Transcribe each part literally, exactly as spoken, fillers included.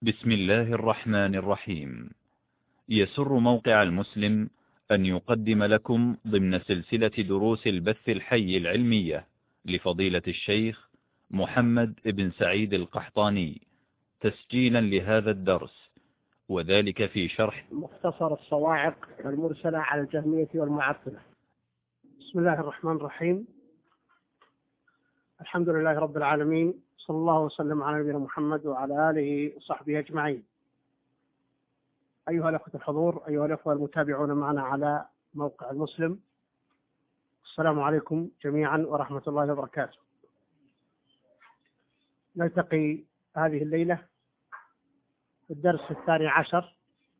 بسم الله الرحمن الرحيم. يسر موقع المسلم أن يقدم لكم ضمن سلسلة دروس البث الحي العلمية لفضيلة الشيخ محمد بن سعيد القحطاني تسجيلا لهذا الدرس، وذلك في شرح مختصر الصواعق المرسلة على الجهمية والمعطلة. بسم الله الرحمن الرحيم. الحمد لله رب العالمين، صلى الله وسلم على نبينا محمد وعلى آله وصحبه أجمعين. أيها الأخوة الحضور، أيها الأخوة المتابعون معنا على موقع المسلم، السلام عليكم جميعا ورحمة الله وبركاته. نلتقي هذه الليلة في الدرس الثاني عشر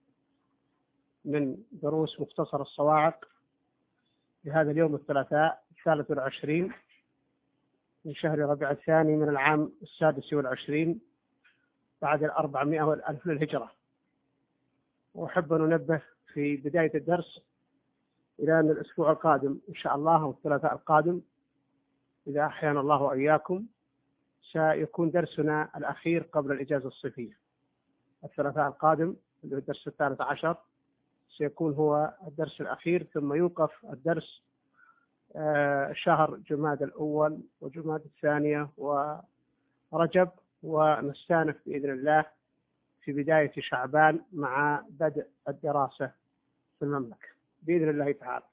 من دروس مختصر الصواعق لهذا اليوم الثلاثاء الثالث والعشرين من شهر ربيع الثاني من العام السادس والعشرين بعد الأربعمائة والألف للهجرة. وأحب أن ننبه في بداية الدرس إلى أن الأسبوع القادم إن شاء الله والثلاثاء القادم إذا أحيانا الله وإياكم سيكون درسنا الأخير قبل الإجازة الصيفية. الثلاثاء القادم اللي هو الدرس الثالث عشر سيكون هو الدرس الأخير، ثم يوقف الدرس آه شهر جماد الأول وجماد الثانية ورجب، ونستأنف بإذن الله في بداية شعبان مع بدء الدراسة في المملكة بإذن الله تعالى.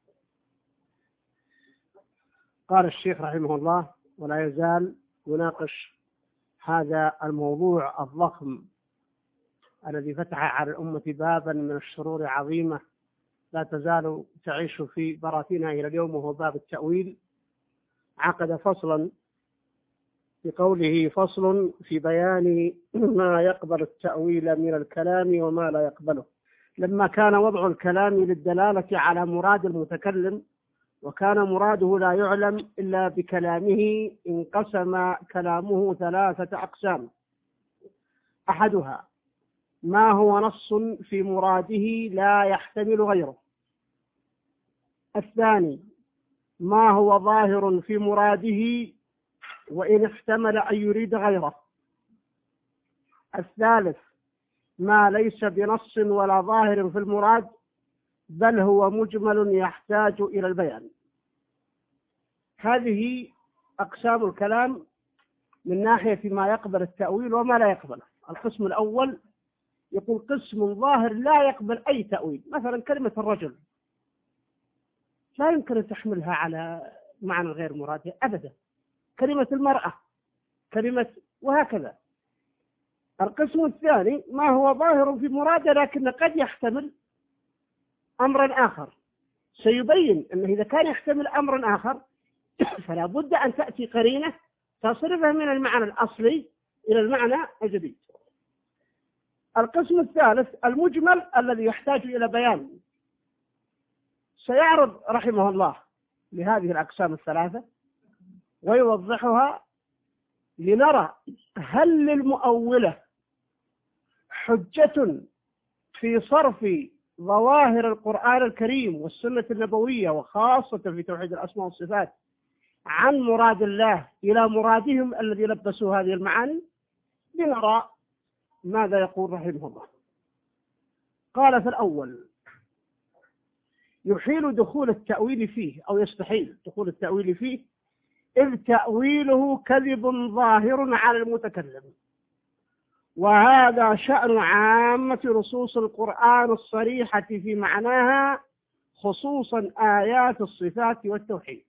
قال الشيخ رحمه الله: ولا يزال يناقش هذا الموضوع الضخم الذي فتح على الأمة بابا من الشرور عظيمة لا تزال تعيش في براثنها إلى اليوم، وهو باب التأويل. عقد فصلا بقوله: فصل في بيان ما يقبل التأويل من الكلام وما لا يقبله. لما كان وضع الكلام للدلالة على مراد المتكلم وكان مراده لا يعلم إلا بكلامه، انقسم كلامه ثلاثة أقسام: أحدها ما هو نص في مراده لا يحتمل غيره، الثاني ما هو ظاهر في مراده وإن احتمل أن يريد غيره، الثالث ما ليس بنص ولا ظاهر في المراد بل هو مجمل يحتاج إلى البيان. هذه أقسام الكلام من ناحية ما يقبل التأويل وما لا يقبله. القسم الأول يقول قسم ظاهر لا يقبل أي تأويل، مثلا كلمة الرجل لا يمكن أن تحملها على معنى غير مراد أبدا، كلمة المرأة، كلمة، وهكذا. القسم الثاني ما هو ظاهر في مراده لكن قد يحتمل أمرا آخر، سيبين أنه إذا كان يحتمل أمرا آخر فلا بد أن تأتي قرينة تصرفه من المعنى الأصلي إلى المعنى الجديد. القسم الثالث المجمل الذي يحتاج إلى بيان. سيعرض رحمه الله لهذه الأقسام الثلاثة ويوضحها لنرى هل للمؤولة حجة في صرف ظواهر القرآن الكريم والسنة النبوية وخاصة في توحيد الأسماء والصفات عن مراد الله إلى مرادهم الذي لبسوا هذه المعاني. لنرى ماذا يقول رحمه الله. قال في الأول: يحيل دخول التأويل فيه، أو يستحيل دخول التأويل فيه، إذ تأويله كذب ظاهر على المتكلم، وهذا شأن عامة نصوص القرآن الصريحة في معناها، خصوصا آيات الصفات والتوحيد.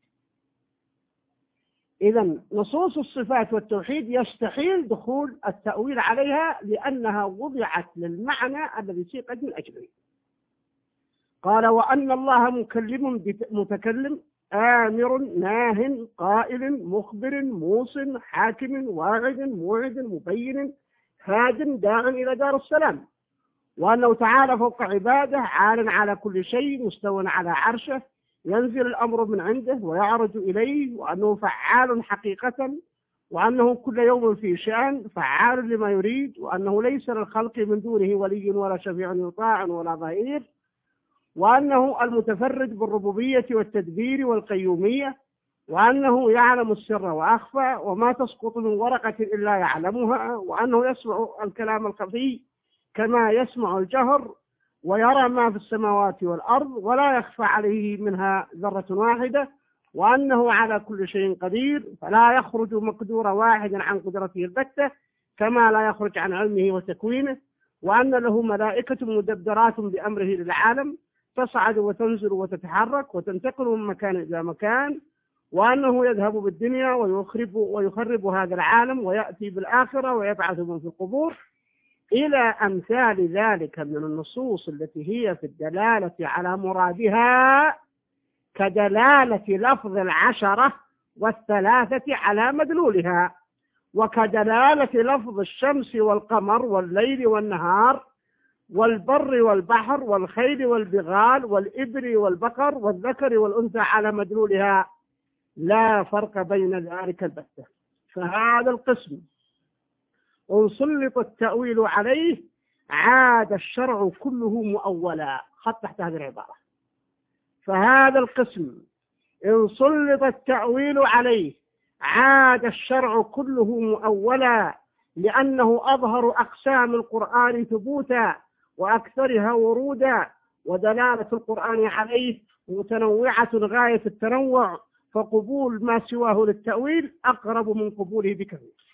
إذن نصوص الصفات والتوحيد يستحيل دخول التأويل عليها لأنها وضعت للمعنى الذي سيقت من أجله. قال: وأن الله مكلم متكلم، آمر ناه قائل مخبر موص حاكم واعد موعد مبين هاد داع إلى دار السلام، وأنه تعالى فوق عباده عال على كل شيء مستوى على عرشه، ينزل الأمر من عنده ويعرج إليه، وأنه فعال حقيقة، وأنه كل يوم في شأن فعال لما يريد، وأنه ليس للخلق من دونه ولي ولا شفيع يطاع ولا ظهير، وأنه المتفرد بالربوبية والتدبير والقيومية، وأنه يعلم السر وأخفى وما تسقط من ورقة إلا يعلمها، وأنه يسمع الكلام الخفي كما يسمع الجهر ويرى ما في السماوات والأرض ولا يخفى عليه منها ذرة واحدة، وأنه على كل شيء قدير، فلا يخرج مقدور واحد عن قدرته البتة كما لا يخرج عن علمه وتكوينه، وأن له ملائكة مدبرات بأمره للعالم تصعد وتنزل وتتحرك وتنتقل من مكان إلى مكان، وأنه يذهب بالدنيا ويخرب, ويخرب هذا العالم ويأتي بالآخرة ويبعث من في القبور، إلى أمثال ذلك من النصوص التي هي في الدلالة على مرادها كدلالة لفظ العشرة والثلاثة على مدلولها، وكدلالة لفظ الشمس والقمر والليل والنهار والبر والبحر والخيل والبغال والإبل والبقر والذكر والأنثى على مدلولها، لا فرق بين ذلك البتة. فهذا القسم إن سلط التأويل عليه عاد الشرع كله مؤولا. خط تحت هذه العبارة. فهذا القسم إن سلط التأويل عليه عاد الشرع كله مؤولا، لأنه أظهر أقسام القرآن ثبوتا وأكثرها ورودا، ودلالة القرآن عليه متنوعة غاية التنوع، فقبول ما سواه للتأويل أقرب من قبوله بكثير.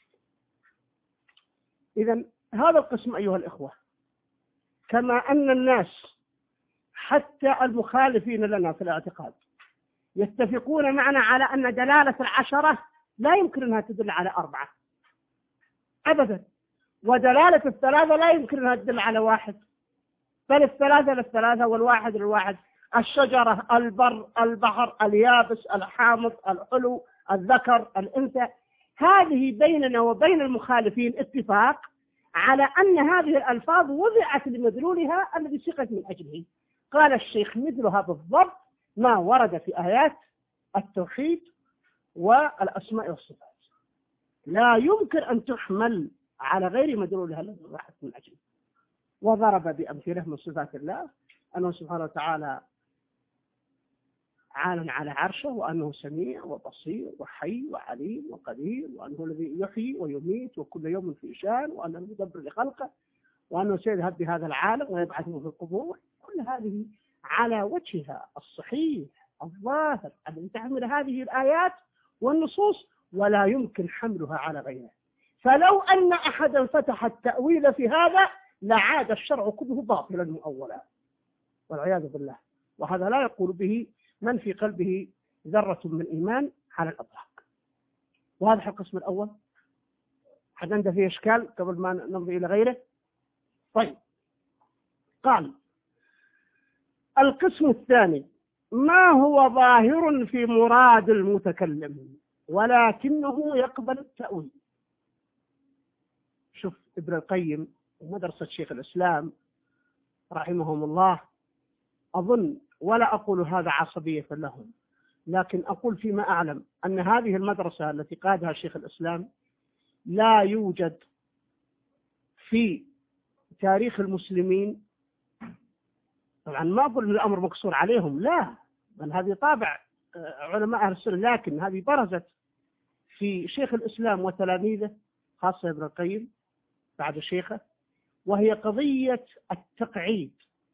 إذن هذا القسم أيها الإخوة، كما أن الناس حتى المخالفين لنا في الاعتقاد يتفقون معنا على أن دلالة العشرة لا يمكن أنها تدل على أربعة أبدا، ودلالة الثلاثة لا يمكن أنها تدل على واحد، بل الثلاثة للثلاثة والواحد للواحد، الشجرة، البر، البحر، اليابس، الحامض، الحلو، الذكر، الأنثى. هذه بيننا وبين المخالفين اتفاق على أن هذه الألفاظ وضعت لمدلولها الذي سقت من أجله. قال الشيخ مثلها بالضبط ما ورد في آيات التوحيد والأسماء والصفات، لا يمكن أن تحمل على غير مدلولها الذي وضعت من أجله. وضرب بأمثلة من صفات الله أنه سبحانه وتعالى عال على عرشه، وأنه سميع وبصير وحي وعليم وقدير، وأنه الذي يحيي ويميت وكل يوم في شان، وأنه المدبر لخلقه، وأنه سيذهب بهذا العالم ويبعثه في القبور. كل هذه على وجهها الصحيح الظاهر الذي تحمل هذه الآيات والنصوص، ولا يمكن حملها على غيرها. فلو أن أحدا فتح التأويل في هذا لعاد الشرع كله باطلا مؤولا والعياذ بالله، وهذا لا يقول به من في قلبه ذرة من إيمان على الأطلاق. واضح القسم الأول؟ حد عنده فيه إشكال قبل ما نمضي إلى غيره؟ طيب، قال القسم الثاني ما هو ظاهر في مراد المتكلم ولكنه يقبل التأويل. شوف ابن القيم ومدرسة شيخ الإسلام رحمهم الله، أظن ولا أقول هذا عصبية لهم، لكن أقول فيما أعلم أن هذه المدرسة التي قادها شيخ الإسلام لا يوجد في تاريخ المسلمين، طبعا ما أقول الأمر مقصور عليهم، لا، بل هذه طابع علماء أهل السنة، لكن هذه برزت في شيخ الإسلام وتلاميذه خاصة ابن القيم بعد شيخه، وهي قضية التقعيد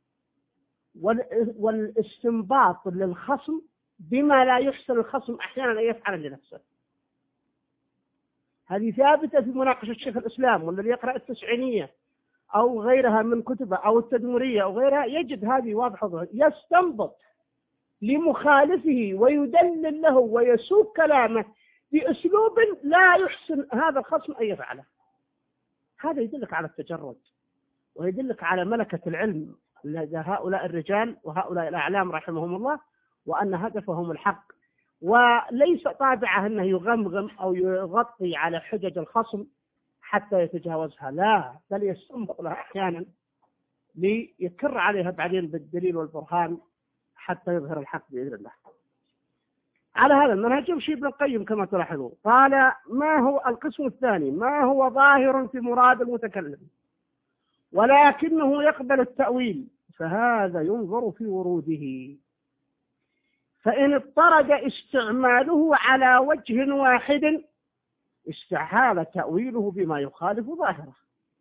والاستنباط للخصم بما لا يحسن الخصم أحيانا أن يفعل لنفسه. هذه ثابتة في مناقشة شيخ الإسلام، والذي يقرأ التسعينية أو غيرها من كتبه أو التدمرية أو غيرها يجد هذه واضحة، يستنبط لمخالفه ويدلل له ويسوق كلامه بأسلوب لا يحسن هذا الخصم أن يفعله. هذا يدلك على التجرد ويدلك على ملكة العلم لدى هؤلاء الرجال وهؤلاء الأعلام رحمهم الله، وأن هدفهم الحق، وليس طابعه أنه يغمغم أو يغطي على حجج الخصم حتى يتجاوزها، لا، بل يستنبط لها أحيانا ليكر عليها بعدين بالدليل والبرهان حتى يظهر الحق بإذن الله. على هذا المنهج يمشي ابن القيم كما تلاحظون. قال ما هو القسم الثاني ما هو ظاهر في مراد المتكلم ولكنه يقبل التأويل، فهذا ينظر في وروده، فإن اضطرد استعماله على وجه واحد استحال تأويله بما يخالف ظاهره،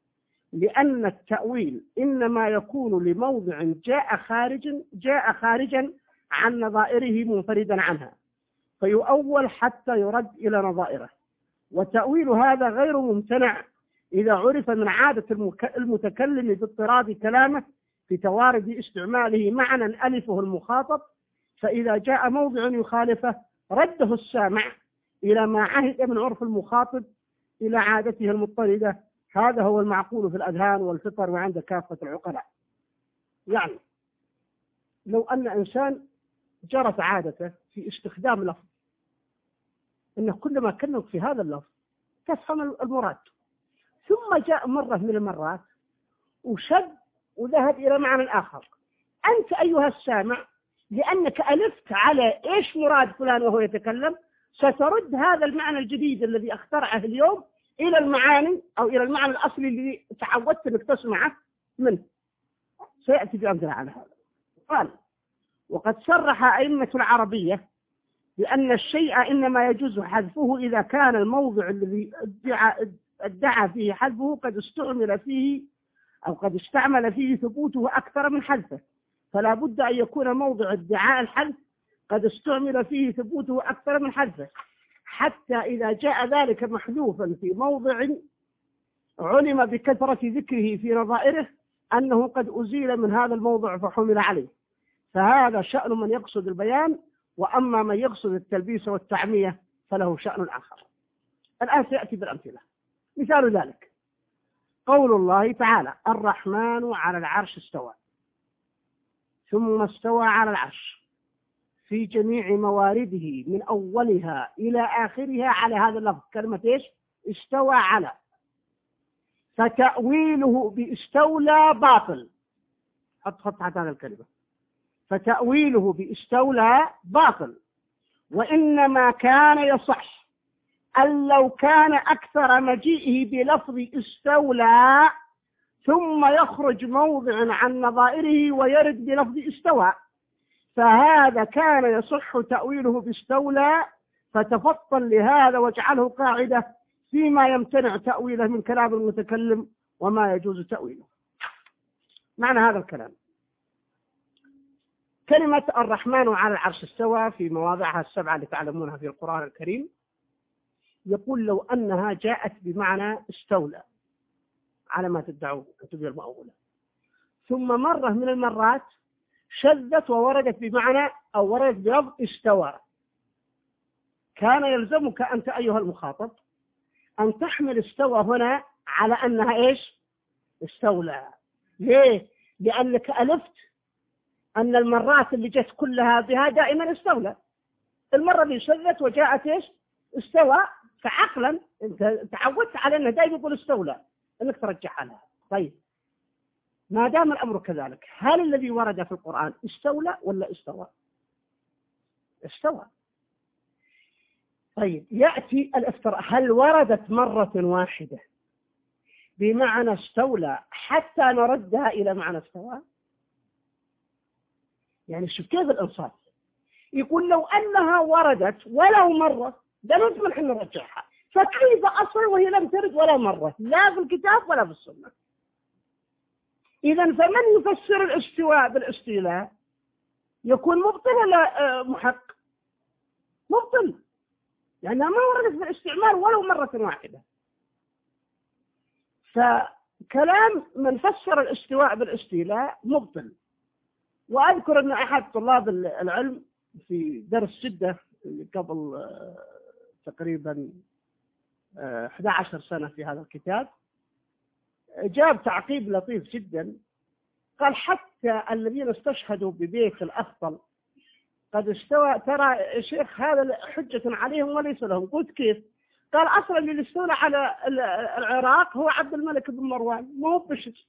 لأن التأويل إنما يكون لموضع جاء خارجا جاء خارجا عن نظائره منفردا عنها، فيؤول حتى يرد إلى نظائره. وتأويل هذا غير ممتنع إذا عرف من عادة المتكلم باضطراد كلامه في توارد استعماله معنى ألفه المخاطب، فإذا جاء موضع يخالفه رده السامع إلى ما عهد من عرف المخاطب إلى عادته المضطردة. هذا هو المعقول في الأذهان والفطر وعند كافة العقلاء. يعني لو أن إنسان جرت عادته في استخدام لفظ إنه كلما كلمك في هذا اللفظ تفهم المراد، ثم جاء مرة من المرات وشد وذهب إلى معنى آخر، أنت أيها السامع لأنك ألفت على إيش مراد فلان وهو يتكلم سترد هذا المعنى الجديد الذي اخترعه اليوم إلى المعاني أو إلى المعنى الأصلي الذي تعودت أنك تسمعه منه. سيأتي بأمثلة على هذا. قال: وقد صرح أئمة العربية بأن الشيء إنما يجوز حذفه إذا كان الموضع الذي ادعى, ادعى فيه حذفه قد استعمل فيه أو قد استعمل فيه ثبوته أكثر من حذفه، فلا بد أن يكون موضع ادعاء الحذف قد استعمل فيه ثبوته أكثر من حذفه، حتى إذا جاء ذلك محذوفا في موضع علم بكثرة ذكره في نظائره أنه قد أزيل من هذا الموضع فحمل عليه، فهذا شأن من يقصد البيان، وأما من يقصد التلبيس والتعمية فله شأن آخر. الآن سيأتي بالأمثلة. مثال ذلك قول الله تعالى: الرحمن على العرش استوى، ثم استوى على العرش في جميع موارده من أولها إلى آخرها على هذا اللفظ كلمة إيش؟ استوى على. فتأويله باستولى باطل. حط خط تحت هذا الكلمة. فتأويله باستولى باطل، وإنما كان يصح أن لو كان أكثر مجيئه بلفظ استولى ثم يخرج موضع عن نظائره ويرد بلفظ استوى، فهذا كان يصح تأويله باستولى. فتفطن لهذا واجعله قاعدة فيما يمتنع تأويله من كلام المتكلم وما يجوز تأويله. معنى هذا الكلام: كلمة الرحمن على العرش استوى في مواضعها السبعة اللي تعلمونها في القرآن الكريم، يقول لو أنها جاءت بمعنى استولى على ما تدعوه أنتم المؤولة، ثم مرة من المرات شذت ووردت بمعنى أو وردت بلفظ استوى، كان يلزمك أنت أيها المخاطب أن تحمل استوى هنا على أنها إيش؟ استولى. ليه؟ لأنك ألفت أن المرات اللي جت كلها بها دائما استولى، المرة اللي شذت وجاءت إيش؟ استوى، فعقلا أنت تعودت على أنه دائما يقول استولى أنك ترجعها لها. طيب ما دام الأمر كذلك، هل الذي ورد في القرآن استولى ولا استوى؟ استوى. طيب يأتي الافتراء: هل وردت مرة واحدة بمعنى استولى حتى نردها إلى معنى استوى؟ يعني شوف كيف الإنصاف. يقول لو أنها وردت ولو مرة ده لازم نحن نرجعها، فكيف أصل وهي لم ترد ولا مرة لا في الكتاب ولا في السنة؟ إذا فمن يفسر الاستواء بالاستيلاء يكون مبطل ولا محق؟ مبطل، لأنها ما وردت بالاستعمال ولو مرة واحدة. فكلام من فسر الاستواء بالاستيلاء مبطل. وأذكر أن أحد طلاب العلم في درس جدة قبل تقريبا أحد عشر سنة في هذا الكتاب جاب تعقيب لطيف جدا، قال: حتى الذين استشهدوا ببيت الأفضل قد استوى، ترى يا شيخ هذا حجة عليهم وليس لهم. قلت كيف؟ قال: أصلا اللي استولى على العراق هو عبد الملك بن مروان مو بشر.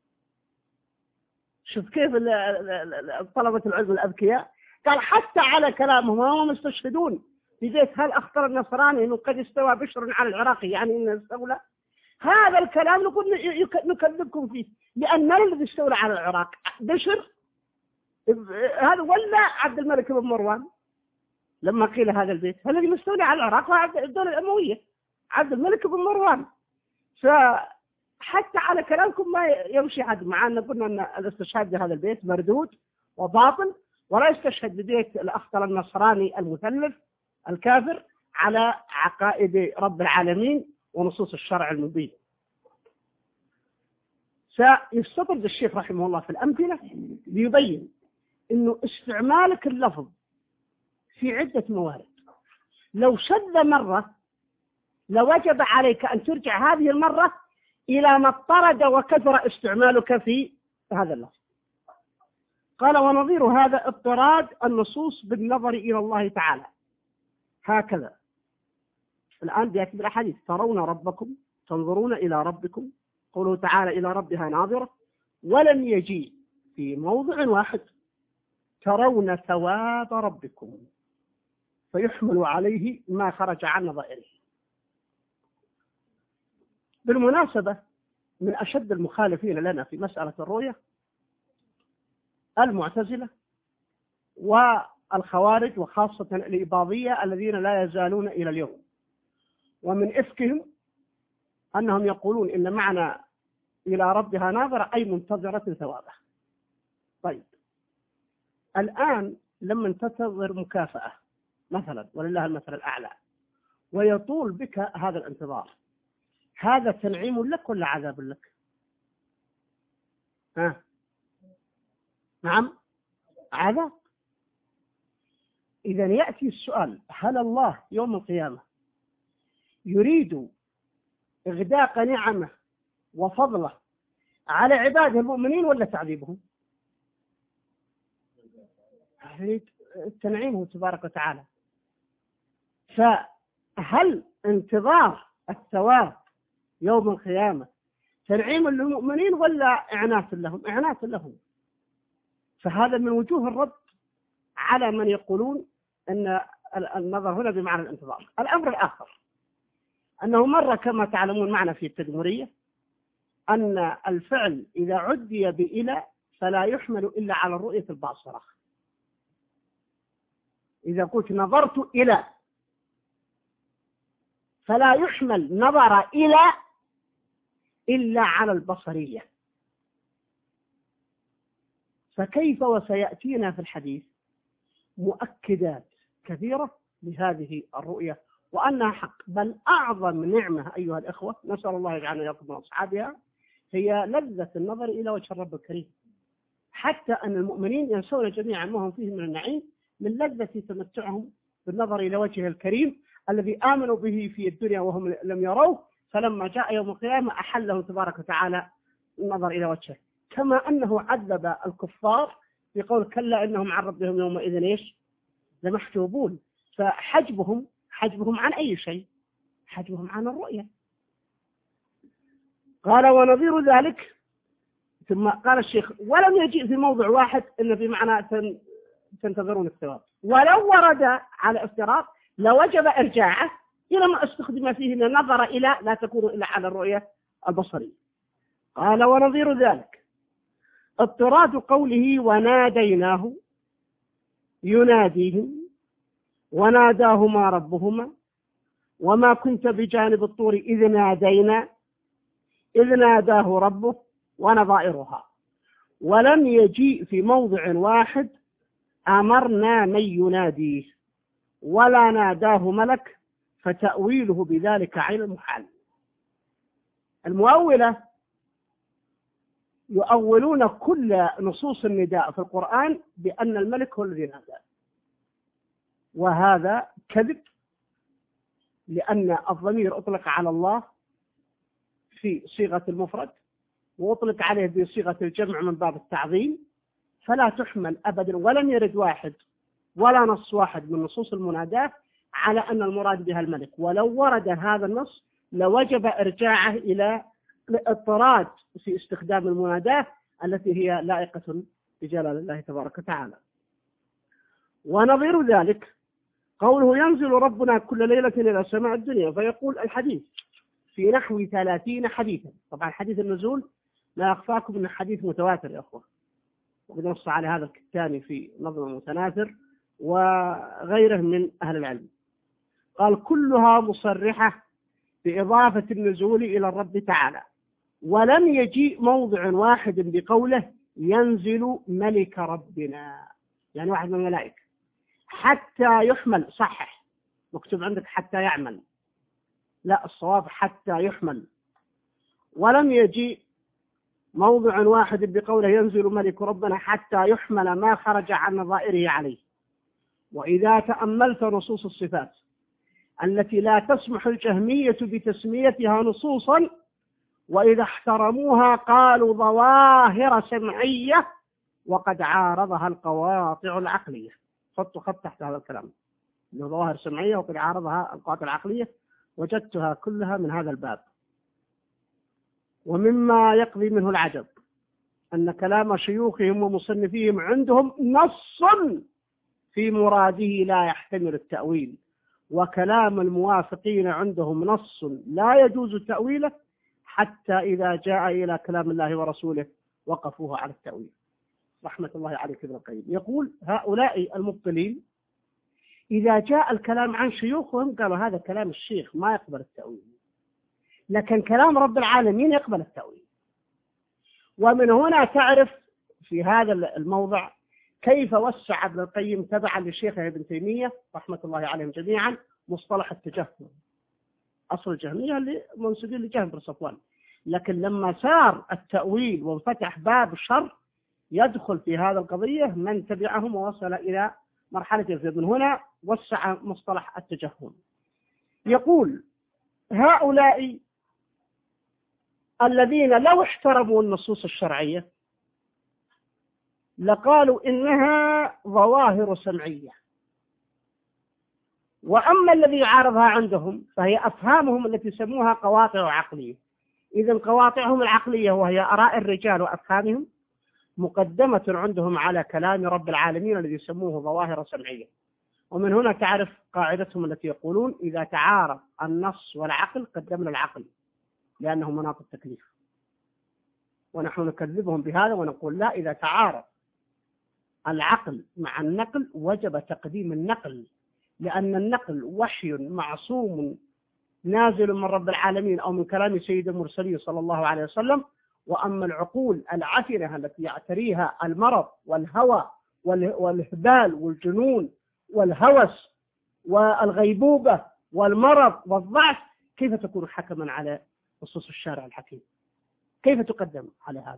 شوف كيف طلبة العلم الأذكياء. قال: حتى على كلامهم هم يستشهدون ببيت هل أخطر النصراني أنه قد استوى بشر على العراقي، يعني أنه استولى. هذا الكلام نقول نكذبكم فيه، لأن الذي استولى على العراق بشر هذا ولا عبد الملك بن مروان؟ لما قيل هذا البيت الذي مستولى على العراق هو الدولة الأموية عبد الملك بن مروان. حتى على كلامكم ما يمشي حد، مع أن قلنا أن الاستشهاد بهذا البيت مردود وباطل، ولا يستشهد ببيت الأخطر النصراني المثلث الكافر على عقائد رب العالمين ونصوص الشرع المبين. سيستطرد الشيخ رحمه الله في الأمثلة ليبين أنه استعمالك اللفظ في عدة موارد لو شذ مرة لوجب عليك أن ترجع هذه المرة إلى ما اضطرد وكثر استعمالك في هذا اللفظ. قال ونظير هذا اضطراد النصوص بالنظر إلى الله تعالى هكذا. الآن بيأتي بالأحاديث ترون ربكم تنظرون إلى ربكم، قوله تعالى إلى ربها ناظرة، ولم يجي في موضع واحد ترون ثواب ربكم فيحمل عليه ما خرج عن نظائره. بالمناسبة من أشد المخالفين لنا في مسألة الرؤية المعتزلة والخوارج، وخاصة الإباضية الذين لا يزالون إلى اليوم، ومن إفكهم أنهم يقولون إن معنى إلى ربها ناظرة أي منتظرة ثوابه. طيب الآن لما تنتظر مكافأة مثلا ولله المثل الأعلى ويطول بك هذا الانتظار، هذا تنعيم لك ولا عذاب لك؟ ها؟ نعم عذاب. إذا يأتي السؤال هل الله يوم القيامة يريد إغداق نعمه وفضله على عباده المؤمنين ولا تعذيبهم؟ يريد تنعيمه تبارك وتعالى. فهل انتظار الثواب يوم القيامة تنعيم للمؤمنين ولا إعناث لهم؟ إعناث لهم. فهذا من وجوه الرد على من يقولون أن النظر هنا بمعنى الانتظار. الأمر الآخر أنه مر كما تعلمون معنا في التدمرية أن الفعل إذا عدي بإلى فلا يحمل إلا على الرؤية الباصرة. إذا قلت نظرت إلى فلا يحمل نظر إلى إلا على البصرية. فكيف وسيأتينا في الحديث مؤكدات كثيرة لهذه الرؤية وأنها حق، بل أعظم نعمة أيها الإخوة نسأل الله يجعلنا إياكم من أصحابها هي لذة النظر إلى وجه الرب الكريم، حتى أن المؤمنين ينسون جميعا ما هم فيه من النعيم من لذة تمتعهم بالنظر إلى وجه الكريم الذي آمنوا به في الدنيا وهم لم يروه، فلما جاء يوم القيامة أحله تبارك وتعالى النظر إلى وجهه. كما أنه عذب الكفار بقول كلا إنهم عن ربهم يومئذ إيش لمحجوبون. فحجبهم حجبهم عن أي شيء؟ حجبهم عن الرؤية. قال ونظير ذلك. ثم قال الشيخ ولم يجيء في موضع واحد إلا بمعنى تنتظرون الثواب، ولو ورد على افتراض لوجب إرجاعه إلى ما استخدم فيه من نظر إلى لا تكون إلا على الرؤية البصرية. قال ونظير ذلك اضطراد قوله وناديناه يناديهم وناداهما ربهما وما كنت بجانب الطور إذ نادينا إذ ناداه ربه ونظائرها. ولم يجيء في موضع واحد أمرنا من يناديه ولا ناداه ملك فتأويله بذلك عين المحال. المؤولة يؤولون كل نصوص النداء في القرآن بأن الملك هو الذي نادى، وهذا كذب، لأن الضمير أطلق على الله في صيغة المفرد وأطلق عليه بصيغة الجمع من باب التعظيم، فلا تحمل أبدا، ولم يرد واحد ولا نص واحد من نصوص المناداة على أن المراد بها الملك. ولو ورد هذا النص لوجب إرجاعه إلى الاضطراد في استخدام المناداة التي هي لائقة بجلال الله تبارك وتعالى. ونظير ذلك قوله ينزل ربنا كل ليلة إلى سماء الدنيا فيقول الحديث في نحو ثلاثين حديثا. طبعا حديث النزول لا يخفاكم أنه حديث متواتر يا أخوة، وقد نص على هذا الكتاني في نظم المتناثر وغيره من أهل العلم. قال كلها مصرحة بإضافة النزول إلى الرب تعالى ولم يجيء موضع واحد بقوله ينزل ملك ربنا، يعني واحد من الملائكة، حتى يحمل. صحح، مكتوب عندك حتى يعمل، لا، الصواب حتى يحمل. ولم يجيء موضع واحد بقوله ينزل ملك ربنا حتى يحمل ما خرج عن نظائره عليه. وإذا تأملت نصوص الصفات التي لا تسمح الجهمية بتسميتها نصوصا، وإذا احترموها قالوا ظواهر سمعية، وقد عارضها القواطع العقلية. حطوا خط تحت هذا الكلام، إنه ظواهر سمعية وقد عارضها القواطع العقلية، وجدتها كلها من هذا الباب. ومما يقضي منه العجب أن كلام شيوخهم ومصنفيهم عندهم نص في مراده لا يحتمل التأويل، وكلام الموافقين عندهم نص لا يجوز تأويله، حتى إذا جاء إلى كلام الله ورسوله وقفوه على التأويل. رحمة الله عليك ابن القيم. يقول هؤلاء المبطلين إذا جاء الكلام عن شيوخهم قالوا هذا كلام الشيخ ما يقبل التأويل، لكن كلام رب العالمين يقبل التأويل. ومن هنا تعرف في هذا الموضع كيف وسع ابن القيم تبعا لشيخه ابن تيمية رحمة الله عليهم جميعا مصطلح التجهم. أصل الجهمية اللي منسوبين لجهم بن صفوان، لكن لما صار التأويل وانفتح باب الشر يدخل في هذا القضية من تبعهم ووصل إلى مرحلة الفيض. من هنا وسع مصطلح التجهم. يقول هؤلاء الذين لو احترموا النصوص الشرعية لقالوا إنها ظواهر سمعية، وأما الذي يعارضها عندهم فهي أفهامهم التي سموها قواطع عقلية. إذن قواطعهم العقلية وهي آراء الرجال وأفهامهم مقدمة عندهم على كلام رب العالمين الذي يسموه ظواهر سمعية. ومن هنا تعرف قاعدتهم التي يقولون إذا تعارض النص والعقل قدمنا العقل لأنه مناط التكليف، ونحن نكذبهم بهذا ونقول لا، إذا تعارض العقل مع النقل وجب تقديم النقل، لأن النقل وحي معصوم نازل من رب العالمين أو من كلام سيد المرسلين صلى الله عليه وسلم. وأما العقول العفنة التي يعتريها المرض والهوى والإهبال والجنون والهوس والغيبوبة والمرض والضعف، كيف تكون حكما على نصوص الشارع الحكيم؟ كيف تقدم على هذا؟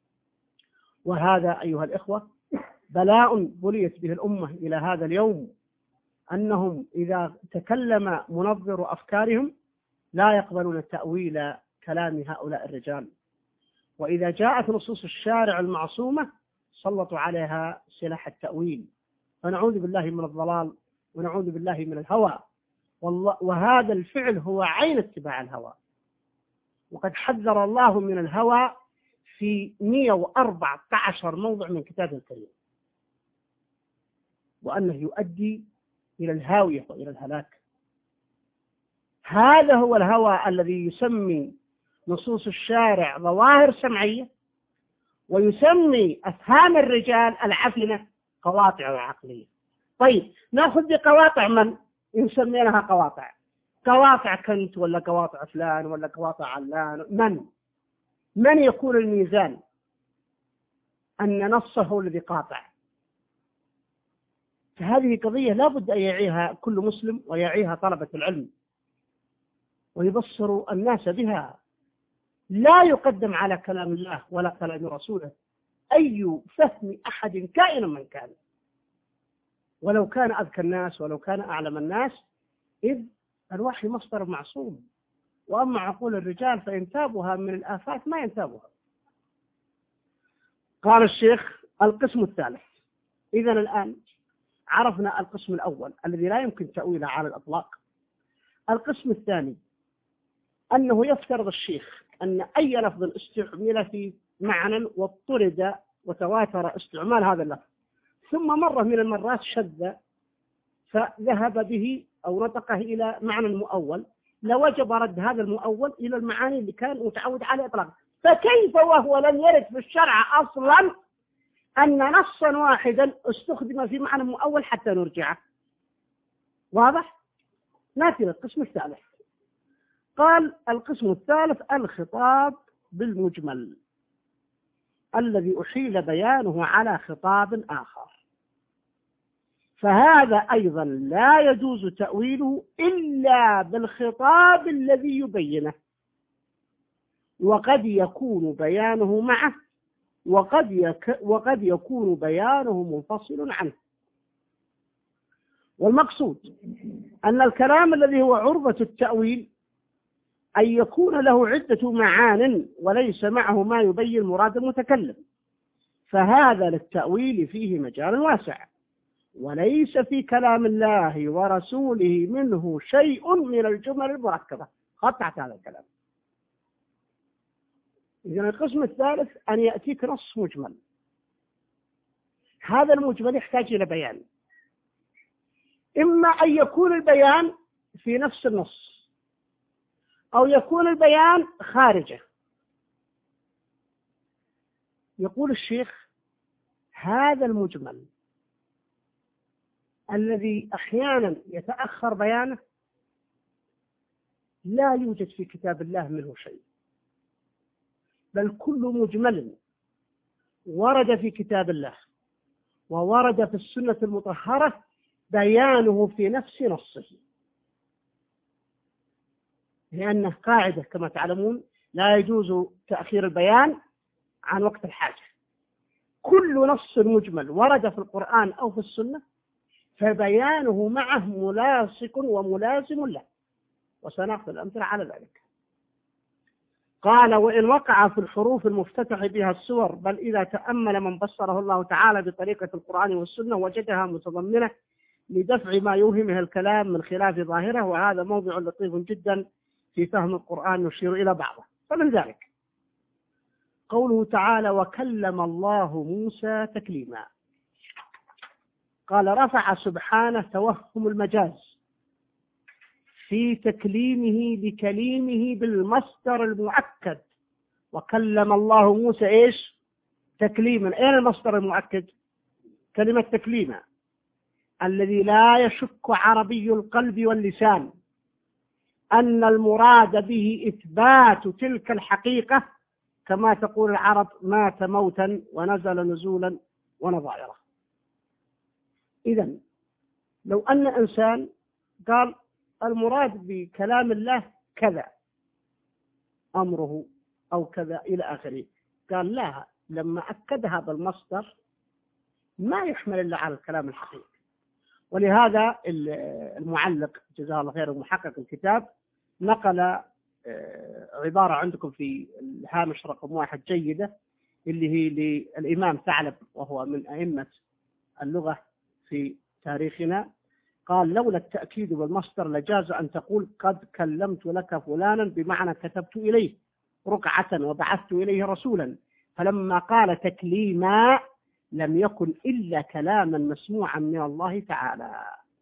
وهذا أيها الإخوة بلاء بليت به الأمة إلى هذا اليوم، أنهم إذا تكلم منظر أفكارهم لا يقبلون تأويل كلام هؤلاء الرجال، وإذا جاءت نصوص الشارع المعصومة سلطوا عليها سلاح التأويل. فنعوذ بالله من الضلال ونعوذ بالله من الهوى، وهذا الفعل هو عين اتباع الهوى. وقد حذر الله من الهوى في مئة وأربعة عشر موضع من كتابه الكريم، وأنه يؤدي إلى الهاوية وإلى الهلاك. هذا هو الهوى الذي يسمي نصوص الشارع ظواهر سمعية، ويسمي أفهام الرجال العفنة قواطع عقلية. طيب نأخذ بقواطع من يسمينها قواطع؟ قواطع كنت ولا قواطع فلان ولا قواطع علان؟ من من يكون الميزان أن نصه الذي قاطع؟ فهذه قضية لا بد أن يعيها كل مسلم ويعيها طلبة العلم ويبصروا الناس بها. لا يقدم على كلام الله ولا كلام رسوله أي فهم أحد كائنا من كان، ولو كان أذكى الناس ولو كان أعلم الناس، إذ الوحي مصدر معصوم. وأما عقول الرجال فإنتابها من الآفات ما ينتابها. قال الشيخ القسم الثالث. إذن الآن عرفنا القسم الأول الذي لا يمكن تأويله على الأطلاق. القسم الثاني أنه يفترض الشيخ أن أي لفظ استعمل في معنى واضطرد وتواتر استعمال هذا اللفظ ثم مرة من المرات شذ فذهب به أو نطقه إلى معنى مؤول، لوجب رد هذا المؤول إلى المعاني اللي كان متعود على إطلاقه. فكيف وهو لم يرد في الشرع أصلا أن نصا واحدا استخدم في معنى مؤول حتى نرجعه؟ واضح؟ نأتي للقسم الثالث. قال القسم الثالث الخطاب بالمجمل الذي أحيل بيانه على خطاب آخر، فهذا أيضا لا يجوز تأويله إلا بالخطاب الذي يبينه، وقد يكون بيانه معه وقد, يك وقد يكون بيانه منفصل عنه. والمقصود أن الكلام الذي هو عرضة التأويل أن يكون له عدة معان وليس معه ما يبين مراد المتكلم، فهذا للتأويل فيه مجال واسع، وليس في كلام الله ورسوله منه شيء من الجمل المركبة. قطعت هذا الكلام. إذن القسم الثالث أن يأتيك نص مجمل، هذا المجمل يحتاج إلى بيان، إما أن يكون البيان في نفس النص أو يكون البيان خارجه. يقول الشيخ: هذا المجمل الذي أحيانا يتأخر بيانه لا يوجد في كتاب الله منه شيء، بل كل مجمل ورد في كتاب الله وورد في السنة المطهرة بيانه في نفس نصه، لأنه قاعدة كما تعلمون لا يجوز تأخير البيان عن وقت الحاجة. كل نص مجمل ورد في القرآن أو في السنة فبيانه معه ملاصق وملازم له، وسنأخذ الأمثلة على ذلك. قال: وإن وقع في الحروف المفتتح بها السور، بل إذا تأمل من بصره الله تعالى بطريقة القرآن والسنة وجدها متضمنة لدفع ما يوهمها الكلام من خلاف ظاهره، وهذا موضع لطيف جدا في فهم القرآن يشير إلى بعضه. فمن ذلك قوله تعالى: وكلم الله موسى تكليما. قال: رفع سبحانه توهم المجاز في تكليمه بكليمه بالمصدر المؤكد. وكلم الله موسى إيش؟ تكليما. أين المصدر المؤكد؟ كلمة تكليما، الذي لا يشك عربي القلب واللسان أن المراد به إثبات تلك الحقيقة، كما تقول العرب: مات موتا ونزل نزولا ونظائره. إذن لو أن إنسان قال المراد بكلام الله كذا أمره أو كذا إلى آخره، قال لا، لما أكدها بالمصدر ما يحمل إلا على الكلام الحقيقي. ولهذا المعلق جزاه الله خير ومحقق الكتاب نقل عبارة عندكم في الهامش رقم واحد جيدة، اللي هي للإمام ثعلب وهو من أئمة اللغة في تاريخنا. قال: لولا التأكيد بالمصدر لجاز أن تقول قد كلمت لك فلانا، بمعنى كتبت إليه رقعة وبعثت إليه رسولا، فلما قال تكليما لم يكن إلا كلاما مسموعا من الله تعالى.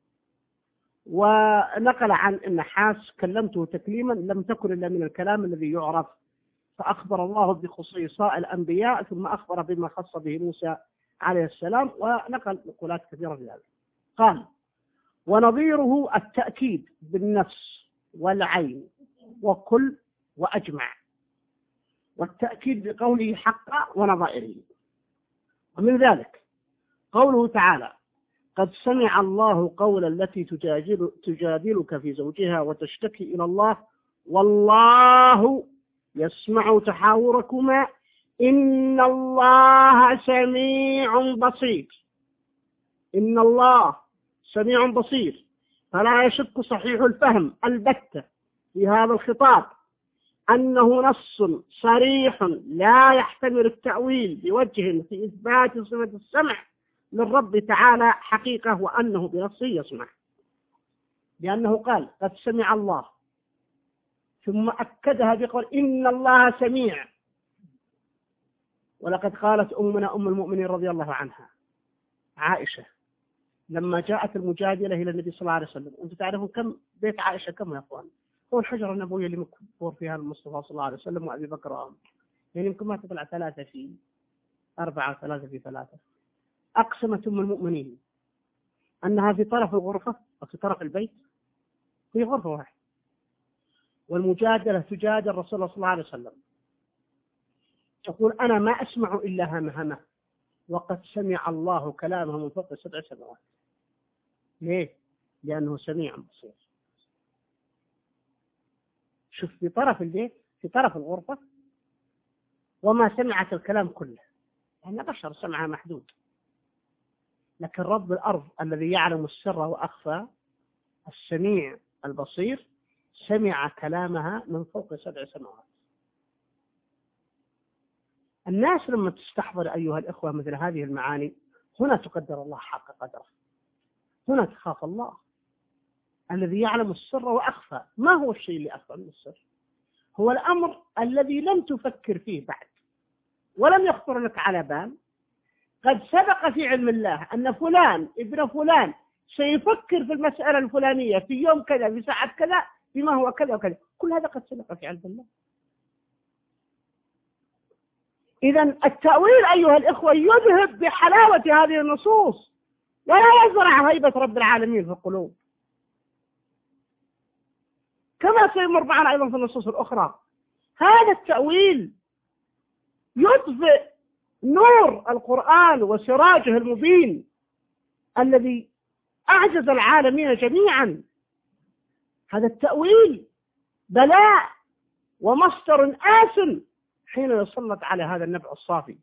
ونقل عن النحاس: كلمته تكليما لم تكن إلا من الكلام الذي يعرف، فأخبر الله بخصيصاء الأنبياء ثم أخبر بما خص به موسى عليه السلام، ونقل نقولات كثيرة في هذا. قال: ونظيره التأكيد بالنفس والعين وكل وأجمع، والتأكيد بقوله حقا ونظائره. ومن ذلك قوله تعالى: قد سمع الله قول التي تجادل تجادلك في زوجها وتشتكي إلى الله والله يسمع تحاوركما إن الله سميع بصير. إن الله سميع بصير، فلا يشك صحيح الفهم البتة في هذا الخطاب أنه نص صريح لا يحتمل التأويل بوجه في إثبات صفة السمع للرب تعالى حقيقة، وأنه بنصه يسمع، لأنه قال قد سمع الله ثم أكدها بقول إن الله سميع. ولقد قالت أمنا أم المؤمنين رضي الله عنها عائشة لما جاءت المجادلة إلى النبي صلى الله عليه وسلم: أنتم تعرفون كم بيت عائشة كم يا أخوان؟ هو الحجرة النبوية اللي مكبور فيها المصطفى صلى الله عليه وسلم وأبي بكر وعمر، يعني يمكن ما تطلع ثلاثة في أربعة ثلاثة في ثلاثة. أقسمت أم المؤمنين أنها في طرف الغرفة وفي طرف البيت في غرفة واحدة، والمجادلة تجادل رسول الله صلى الله عليه وسلم تقول أنا ما أسمع إلا همهمة، وقد سمع الله كلامه من فوق سبع سماوات. ليه؟ لأنه سميع بصير. شوف في طرف البيت، في طرف الغرفة، وما سمعت الكلام كله، لأن بشر سمعها محدود. لكن رب الأرض الذي يعلم السر وأخفى، السميع البصير، سمع كلامها من فوق سبع سماوات. الناس لما تستحضر أيها الإخوة مثل هذه المعاني، هنا تقدر الله حق قدره، هنا تخاف الله الذي يعلم السر وأخفى. ما هو الشيء اللي أخفى من السر؟ هو الأمر الذي لم تفكر فيه بعد ولم يخطر لك على بال. قد سبق في علم الله أن فلان ابن فلان سيفكر في المسألة الفلانية في يوم كذا في ساعة كذا بما هو كذا وكذا، كل هذا قد سبق في علم الله. إذن التأويل أيها الإخوة يذهب بحلاوة هذه النصوص ولا يزرع هيبة رب العالمين في القلوب، كما سيمر معنا أيضا في النصوص الأخرى. هذا التأويل يطفئ نور القرآن وسراجه المبين الذي أعجز العالمين جميعا. هذا التأويل بلاء ومصدر آسن حين يسلط على هذا النبع الصافي.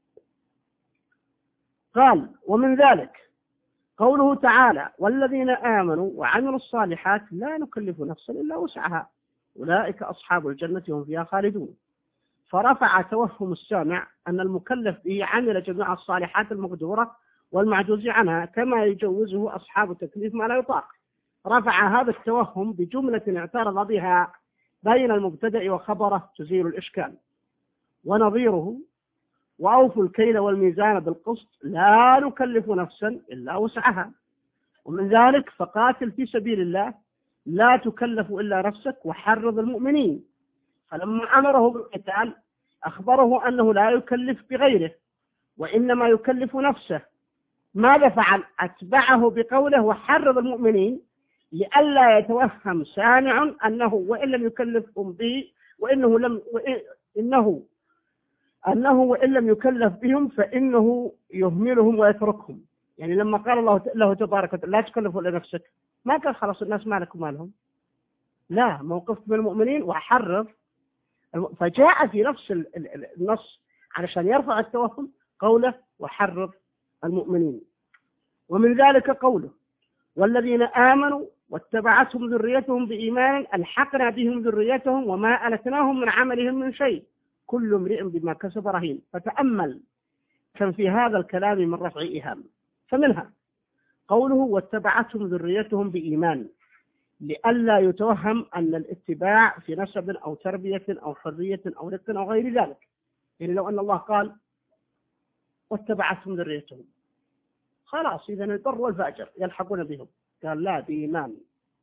قال ومن ذلك قوله تعالى والذين آمنوا وعملوا الصالحات لا نكلف نفسا إلا وسعها أولئك أصحاب الجنة هم فيها خالدون. فرفع توهم السامع أن المكلف به عمل جميع الصالحات المقدورة والمعجوز عنها كما يجوزه أصحاب تكليف ما لا يطاق. رفع هذا التوهم بجملة اعترض بها بين المبتدأ وخبره تزيل الإشكال. ونظيره وأوفوا الكيل والميزان بالقسط لا نكلف نفسا إلا وسعها. ومن ذلك فقاتل في سبيل الله لا تكلف إلا نفسك وحرض المؤمنين. فلما أمره بالقتال أخبره أنه لا يكلف بغيره وإنما يكلف نفسه. ماذا فعل؟ أتبعه بقوله وحرض المؤمنين لئلا يتوهم سامع أنه وإن لم يكلفهم به وإنه لم وإنه أنه وإن لم يكلف بهم فإنه يهملهم ويتركهم. يعني لما قال الله له تبارك وتعالى لا تكلفوا إلا نفسك، ما قال خلاص الناس ما لكم مالهم، لا، موقف من المؤمنين وحرض. فجاء في نفس النص علشان يرفع التوهم قوله وحرض المؤمنين. ومن ذلك قوله والذين آمنوا واتبعتهم ذريتهم بإيمان ألحقنا بهم ذريتهم وما ألتناهم من عملهم من شيء كل امرئ بما كسب رهين. فتأمل كم في هذا الكلام من رفع إيهام. فمنها قوله واتبعتهم ذريتهم بإيمان لئلا يتوهم أن الاتباع في نسب أو تربية أو حرية أو رق أو غير ذلك. يعني لو أن الله قال واتبعتهم ذريتهم خلاص إذن البر والفاجر يلحقون بهم، قال لا بإيمان.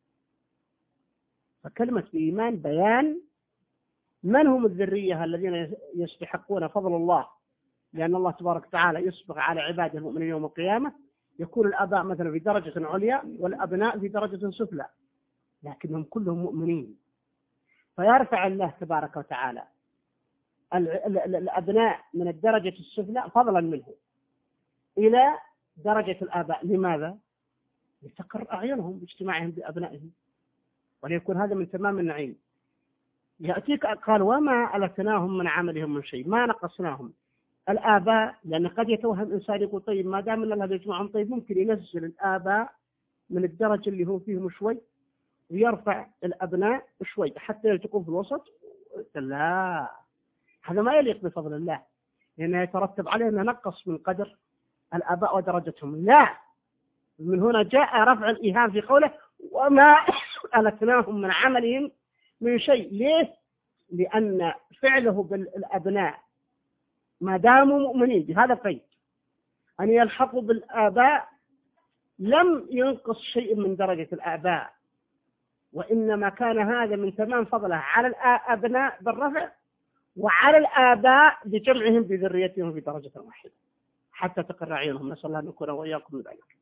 فكلمة بإيمان بيان من هم الذرية الذين يستحقون فضل الله، لأن الله تبارك وتعالى يسبق على عباده المؤمنين يوم القيامة يكون الآباء مثلا في درجة عليا والأبناء في درجة سفلى لكنهم كلهم مؤمنين. فيرفع الله تبارك وتعالى الأبناء من الدرجة السفلى فضلا منه إلى درجة الآباء. لماذا؟ لتقر أعينهم باجتماعهم بأبنائهم وليكون هذا من تمام النعيم. يأتيك قال وما ألتناهم من عملهم من شيء، ما نقصناهم. الآباء لأن قد يتوهم إنسان يقول طيب ما دام أن الله يجمعهم طيب ممكن ينزل الآباء من الدرجة اللي هو فيهم شوي ويرفع الأبناء شوي حتى يلتقون في الوسط. لا، هذا ما يليق بفضل الله لأنه يترتب عليه أن نقص من قدر الآباء ودرجتهم. لا، من هنا جاء رفع الإيهام في قوله وما ألتناهم من عملهم من شيء. ليه؟ لأن فعله بالأبناء ما داموا مؤمنين بهذا القيد أن يلحقوا بالآباء لم ينقص شيء من درجة الآباء، وإنما كان هذا من تمام فضله على الأبناء بالرفع وعلى الآباء بجمعهم بذريتهم في درجة واحدة حتى تقر عيونهم. نسأل الله أن نكون وإياكم من ذلك.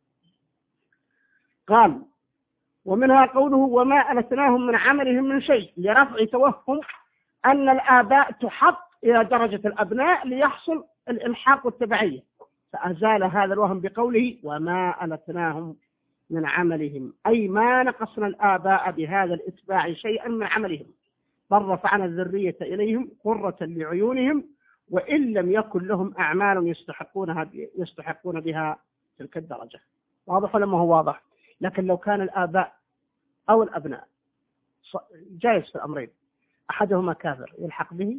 قال ومنها قوله وما ألتناهم من عملهم من شيء لرفع توهم أن الآباء تحط إلى درجة الأبناء ليحصل الإلحاق والتبعية، فأزال هذا الوهم بقوله وما ألتناهم من عملهم، أي ما نقصنا الآباء بهذا الإتباع شيئا من عملهم، بل رفعنا الذرية إليهم قرة لعيونهم، وإن لم يكن لهم أعمال يستحقونها يستحقون بها تلك الدرجة. واضح ولا ما هو واضح؟ لكن لو كان الآباء أو الأبناء جائز في الأمرين، أحدهما كافر يلحق به،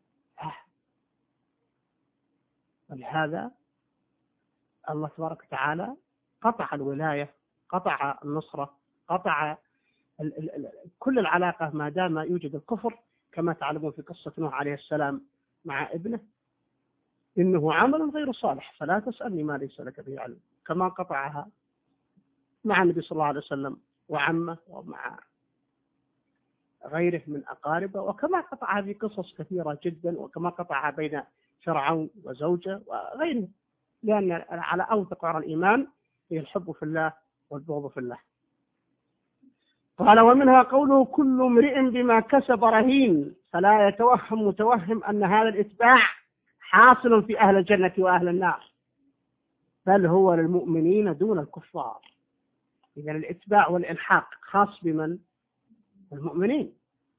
ولهذا الله تبارك وتعالى قطع الولاية، قطع النصرة، قطع ال ال ال كل العلاقة ما دام يوجد الكفر، كما تعلمون في قصة نوح عليه السلام مع ابنه إنه عمل غير صالح فلا تسألني ما ليس لك به علم، كما قطعها مع النبي صلى الله عليه وسلم وعمه ومع غيره من أقاربه، وكما قطعها في قصص كثيرة جدا، وكما قطعها بين فرعون وزوجه وغيره، لأن على أوثق عن الإيمان هي الحب في الله والبغض في الله. قال ومنها قوله كل امرئ بما كسب رهين، فلا يتوهم متوهم أن هذا الإتباع حاصل في أهل الجنة وأهل النار، بل هو للمؤمنين دون الكفار. إذن الإتباع والإلحاق خاص بمن؟ المؤمنين.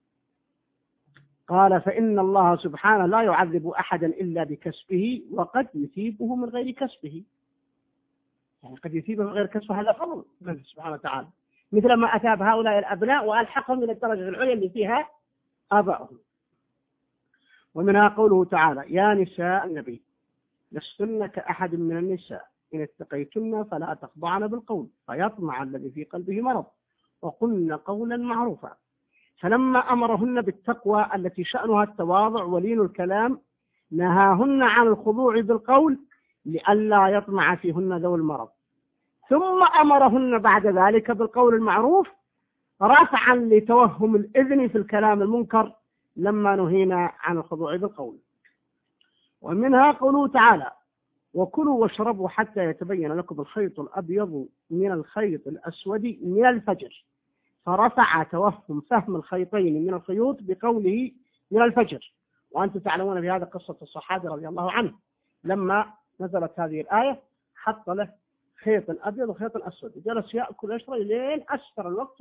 قال فإن الله سبحانه لا يعذب أحدا إلا بكسبه، وقد يثيبه من غير كسبه، يعني قد يثيبه من غير كسبه، هذا فضل منه سبحانه وتعالى، مثل ما أثاب هؤلاء الأبناء وألحقهم إلى الدرجة العليا اللي فيها آبائهم. ومنها قوله تعالى يا نساء النبي لستن كأحد من النساء إن اتقيتن فلا تخضعن بالقول فيطمع الذي في قلبه مرض وقلن قولا معروفا. فلما أمرهن بالتقوى التي شأنها التواضع ولين الكلام نهاهن عن الخضوع بالقول لئلا يطمع فيهن ذو المرض، ثم أمرهن بعد ذلك بالقول المعروف رفعا لتوهم الإذن في الكلام المنكر لما نهينا عن الخضوع بالقول. ومنها قوله تعالى وكلوا واشربوا حتى يتبين لكم الخيط الأبيض من الخيط الأسود من الفجر، فرفع توهم فهم الخيطين من الخيوط بقوله من الفجر. وأنتم تعلمون في هذا قصة الصحابي رضي الله عنه لما نزلت هذه الآية حط له خيط أبيض وخيط أسود، جلس يأكل ويشرب لين أسفر الوقت.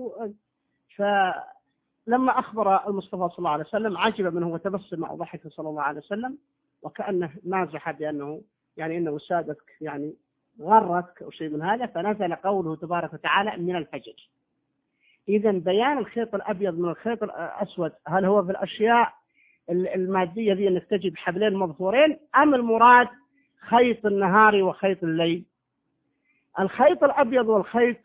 فلما أخبر المصطفى صلى الله عليه وسلم عجب منه وتبسم وضحك صلى الله عليه وسلم وكأنه مازح بأنه يعني إنه سادتك يعني غرتك أو شيء من هذا، فنزل قوله تبارك وتعالى من الفجر. إذن بيان الخيط الأبيض من الخيط الأسود هل هو في الأشياء المادية ذي أنك تجد حبلين مضفورين، أم المراد خيط النهار وخيط الليل؟ الخيط الأبيض والخيط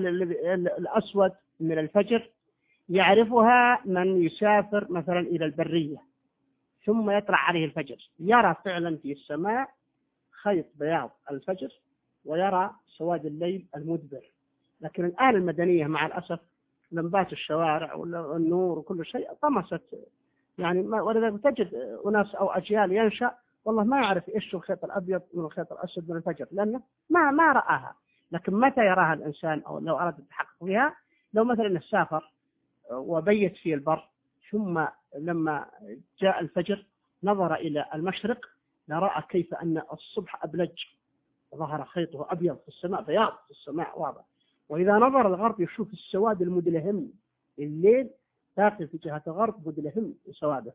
الأسود من الفجر يعرفها من يسافر مثلا إلى البرية ثم يطلع عليه الفجر، يرى فعلا في السماء خيط بياض الفجر ويرى سواد الليل المدبر. لكن الآن المدنية مع الأسف لمبات الشوارع والنور وكل شيء طمست، يعني ولذلك تجد أناس أو أجيال ينشأ والله ما يعرف إيش الخيط الأبيض من الخيط الأسود من الفجر، لأنه ما ما رآها. لكن متى يراها الإنسان أو لو أراد التحقق بها؟ لو مثلا سافر وبيت في البر ثم لما جاء الفجر نظر إلى المشرق لرأى كيف أن الصبح أبلج، ظهر خيطه أبيض في السماء بياض في السماء واضح. وإذا نظر الغرب يشوف السواد المدلهم، الليل داخل في جهة الغرب مدلهم سواده.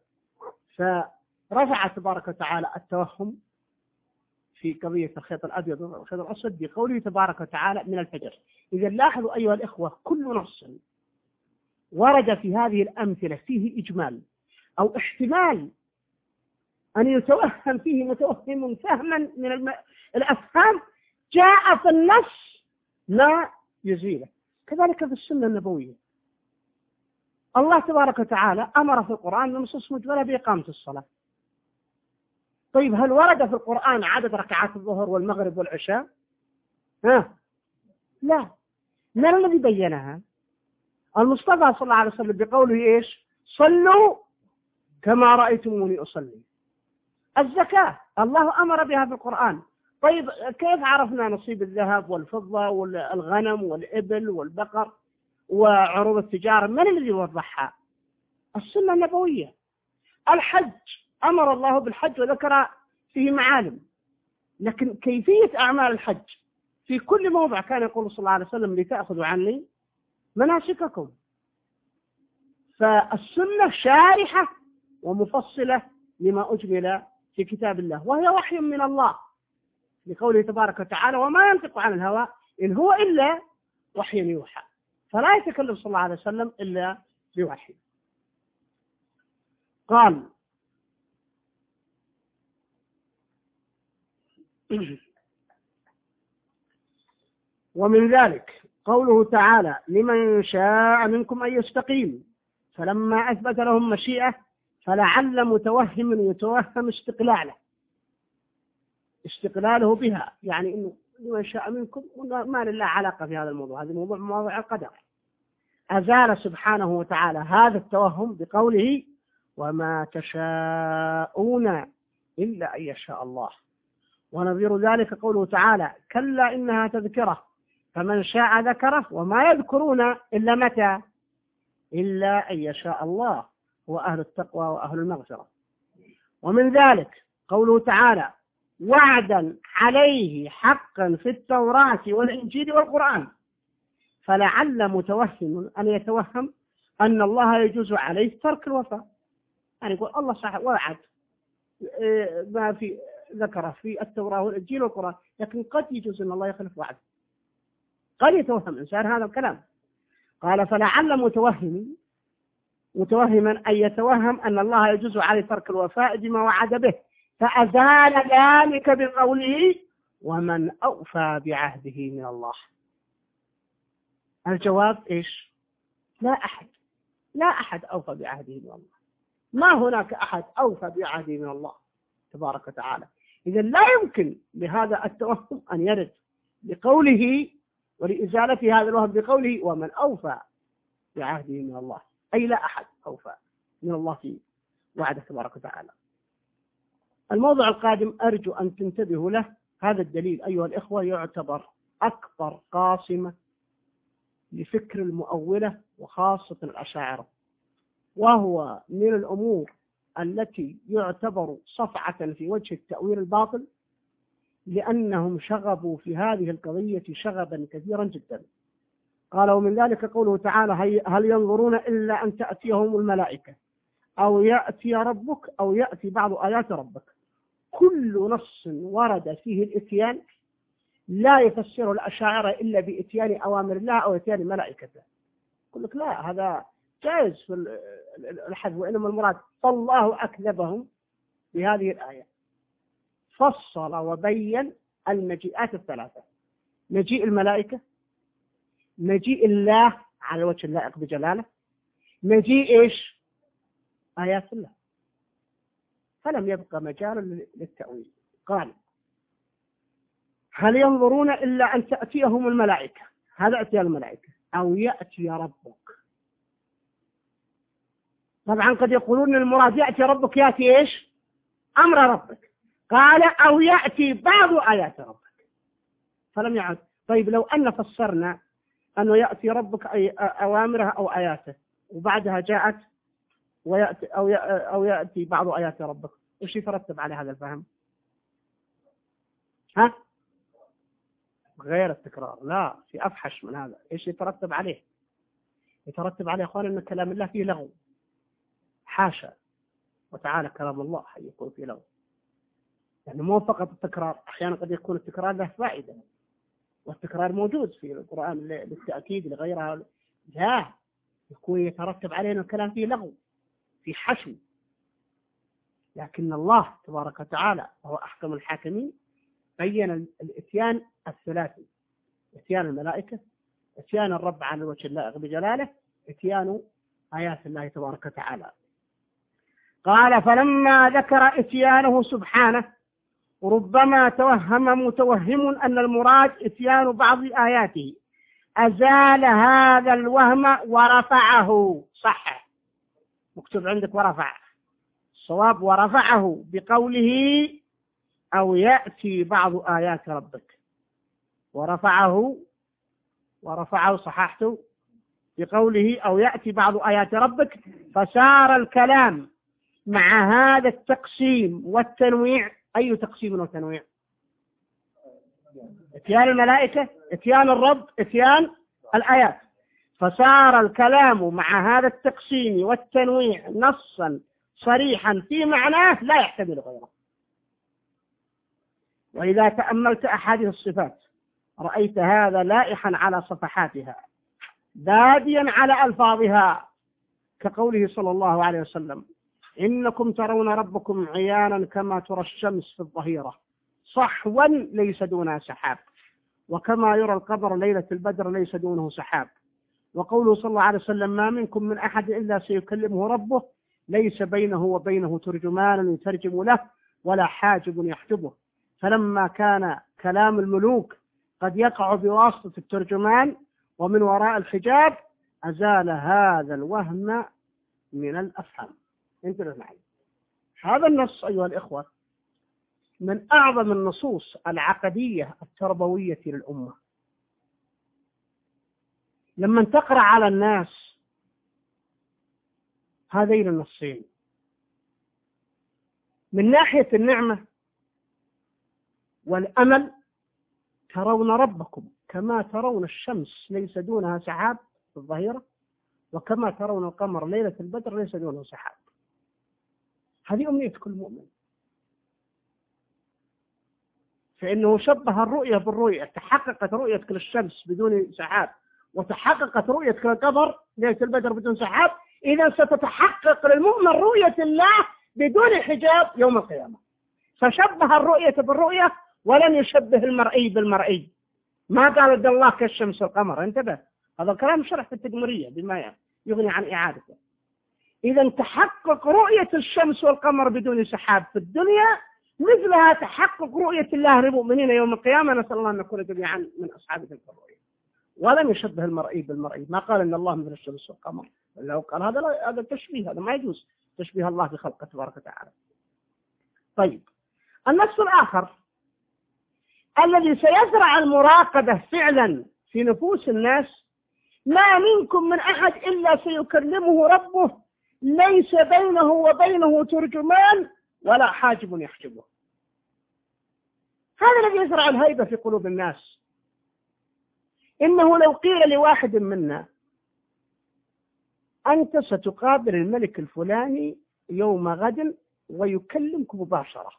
فرفع تبارك وتعالى التوهم في قضية الخيط الأبيض والخيط الأسود بقوله تبارك وتعالى من الفجر. إذا لاحظوا أيها الإخوة كل نص ورد في هذه الأمثلة فيه إجمال أو احتمال أن يتوهم فيه متوهم فهما من الم... الأفهام جاء في النص لا يزيله. كذلك في السنة النبوية الله تبارك وتعالى أمر في القرآن بنصوص مجملة بإقامة الصلاة. طيب هل ورد في القرآن عدد ركعات الظهر والمغرب والعشاء؟ ها؟ لا. من الذي بينها؟ المصطفى صلى الله عليه وسلم بقوله إيش؟ صلوا كما رأيتموني أصلي. الزكاة الله أمر بها في القرآن. طيب كيف عرفنا نصيب الذهب والفضة والغنم والإبل والبقر وعروض التجارة؟ من الذي وضحها؟ السنة النبوية. الحج أمر الله بالحج وذكر فيه معالم، لكن كيفية أعمال الحج في كل موضع كان يقول صلى الله عليه وسلم لتأخذوا عني مناسككم. فالسنة شارحة ومفصلة لما أجمل في كتاب الله، وهي وحي من الله لقوله تبارك وتعالى: وما ينطق عن الهوى إن هو إلا وحي يوحى. فلا يتكلم صلى الله عليه وسلم إلا بوحي. قال: ومن ذلك قوله تعالى: لمن شاء منكم أن يستقيم، فلما أثبت لهم مشيئة فلعل متوهم يتوهم استقلاله استقلاله بها، يعني إنه لمن شاء منكم ما لله علاقة في هذا الموضوع، هذا الموضوع مواضع القدر. أزال سبحانه وتعالى هذا التوهم بقوله: وما تشاءون إلا أن يشاء الله. ونظير ذلك قوله تعالى: كلا إنها تذكرة فمن شاء ذكره وما يذكرون إلا متى إلا أن يشاء الله هو أهل التقوى وأهل المغفرة. ومن ذلك قوله تعالى: وعدا عليه حقا في التوراة والإنجيل والقرآن، فلعل متوهم أن يتوهم أن الله يجوز عليه ترك الوفاء، يعني يقول الله صح وعد ما في ذكره في التوراة والإنجيل والقرآن، لكن قد يجوز أن الله يخلف وعد، قد يتوهم إنسان هذا الكلام. قال: فلعل متوهم متوهما أن يتوهم أن الله يجوز عليه ترك الوفاء بما وعد به، فأزال ذلك بقوله: ومن أوفى بعهده من الله. الجواب إيش؟ لا أحد لا أحد أوفى بعهده من الله، ما هناك أحد أوفى بعهده من الله تبارك وتعالى. إذا لا يمكن لهذا التوهم أن يرد بقوله ولإزالة هذا الوهم بقوله: ومن أوفى بعهده من الله، أي لا أحد أوفى من الله في وعده تبارك وتعالى. الموضوع القادم أرجو أن تنتبهوا له. هذا الدليل أيها الإخوة يعتبر أكبر قاصمة لفكر المؤولة وخاصة الأشاعرة، وهو من الأمور التي يعتبر صفعة في وجه التأويل الباطل، لأنهم شغبوا في هذه القضية شغبا كثيرا جدا. قال: ومن ذلك قوله تعالى: هل ينظرون إلا أن تأتيهم الملائكة أو يأتي ربك أو يأتي بعض آيات ربك. كل نص ورد فيه الإتيان لا يفسر الأشاعرة إلا بإتيان أوامر الله أو إتيان ملائكته. يقول لك لا، هذا جائز في الحذف، وإنما المراد فالله أكذبهم بهذه الآية، فصل وبين المجيئات الثلاثة: مجيء الملائكة، مجيء الله على وجه اللائق بجلاله، مجيء إيش؟ آيات الله. فلم يبقى مجال للتأويل. قال: هل ينظرون إلا أن تأتيهم الملائكة، هذا أتي الملائكة، أو يأتي ربك. طبعا قد يقولون المراد يأتي ربك، يأتي إيش؟ أمر ربك. قال: أو يأتي بعض آيات ربك، فلم يعد. طيب لو أن فسرنا أنه يأتي ربك أي أوامره أو آياته، وبعدها جاءت ويأتي أو أو يأتي بعض آيات ربك، وش يترتب على هذا الفهم؟ ها؟ غير التكرار. لا، في أفحش من هذا. إيش يترتب عليه؟ يترتب عليه أخوان أن كلام الله فيه لغو. حاشا وتعالى كلام الله يكون فيه لغو، يعني مو فقط التكرار، أحيانا قد يكون التكرار له فائدة، والتكرار موجود في القرآن للتأكيد لغيرها. لا، يكون يترتب عليه أن الكلام فيه لغو، في حشو. لكن الله تبارك وتعالى وهو أحكم الحاكمين بين الإتيان الثلاثي: إتيان الملائكة، إتيان الرب على وجه اللائق بجلاله، إتيان آيات الله تبارك وتعالى. قال: فلما ذكر إتيانه سبحانه ربما توهم متوهم أن المراد إتيان بعض آياته، أزال هذا الوهم ورفعه. صح، مكتوب عندك ورفع، الصواب ورفعه بقوله: أو يأتي بعض آيات ربك. ورفعه ورفعه صححته بقوله: أو يأتي بعض آيات ربك، فصار الكلام مع هذا التقسيم والتنويع. أي تقسيم وتنويع؟ اتيان الملائكة، اتيان الرب، اتيان الآيات. فصار الكلام مع هذا التقسيم والتنويع نصا صريحا في معناه لا يحتمل غيره. وإذا تأملت أحاديث الصفات رأيت هذا لائحا على صفحاتها باديا على ألفاظها، كقوله صلى الله عليه وسلم: إنكم ترون ربكم عيانا كما ترى الشمس في الظهيرة صحوا ليس دونها سحاب، وكما يرى القمر ليلة البدر ليس دونه سحاب. وقوله صلى الله عليه وسلم: ما منكم من أحد إلا سيكلمه ربه ليس بينه وبينه ترجمان يترجم له ولا حاجب يحجبه. فلما كان كلام الملوك قد يقع بواسطة الترجمان ومن وراء الحجاب أزال هذا الوهم من الأفهام. انتبه معي، هذا النص أيها الإخوة من أعظم النصوص العقدية التربوية للأمة. لما تقرأ على الناس هذين النصين من ناحية النعمة والأمل: ترون ربكم كما ترون الشمس ليس دونها سحاب في الظهيرة، وكما ترون القمر ليلة البدر ليس دونه سحاب. هذه أمنية كل مؤمن، فإنه شبه الرؤية بالرؤية. تحققت رؤية كل الشمس بدون سحاب، وتحققت رؤية كل القمر ليلة البدر بدون سحاب، إذا ستتحقق للمؤمن رؤية الله بدون حجاب يوم القيامة. فشبه الرؤية بالرؤية ولم يشبه المرئي بالمرئي. ما قال الله كالشمس والقمر. انتبه، هذا الكلام شرح في التدمرية بما يغني عن إعادته. إذا تحقق رؤية الشمس والقمر بدون سحاب في الدنيا مثلها تحقق رؤية الله للمؤمنين يوم القيامة. نسأل الله أن نكون جميعا من أصحاب تلك الرؤية. ولم يشبه المرئي بالمرئي. ما قال إن الله مثل الشمس والقمر، لو قال هذا لا، هذا تشبيه، هذا ما يجوز تشبيه الله بخلقه تبارك وتعالى. طيب، النص الآخر الذي سيزرع المراقبة فعلا في نفوس الناس: ما منكم من أحد إلا سيكلمه ربه ليس بينه وبينه ترجمان ولا حاجب يحجبه. هذا الذي يزرع الهيبة في قلوب الناس. إنه لو قيل لواحد منا: أنت ستقابل الملك الفلاني يوم غد ويكلمك مباشرة،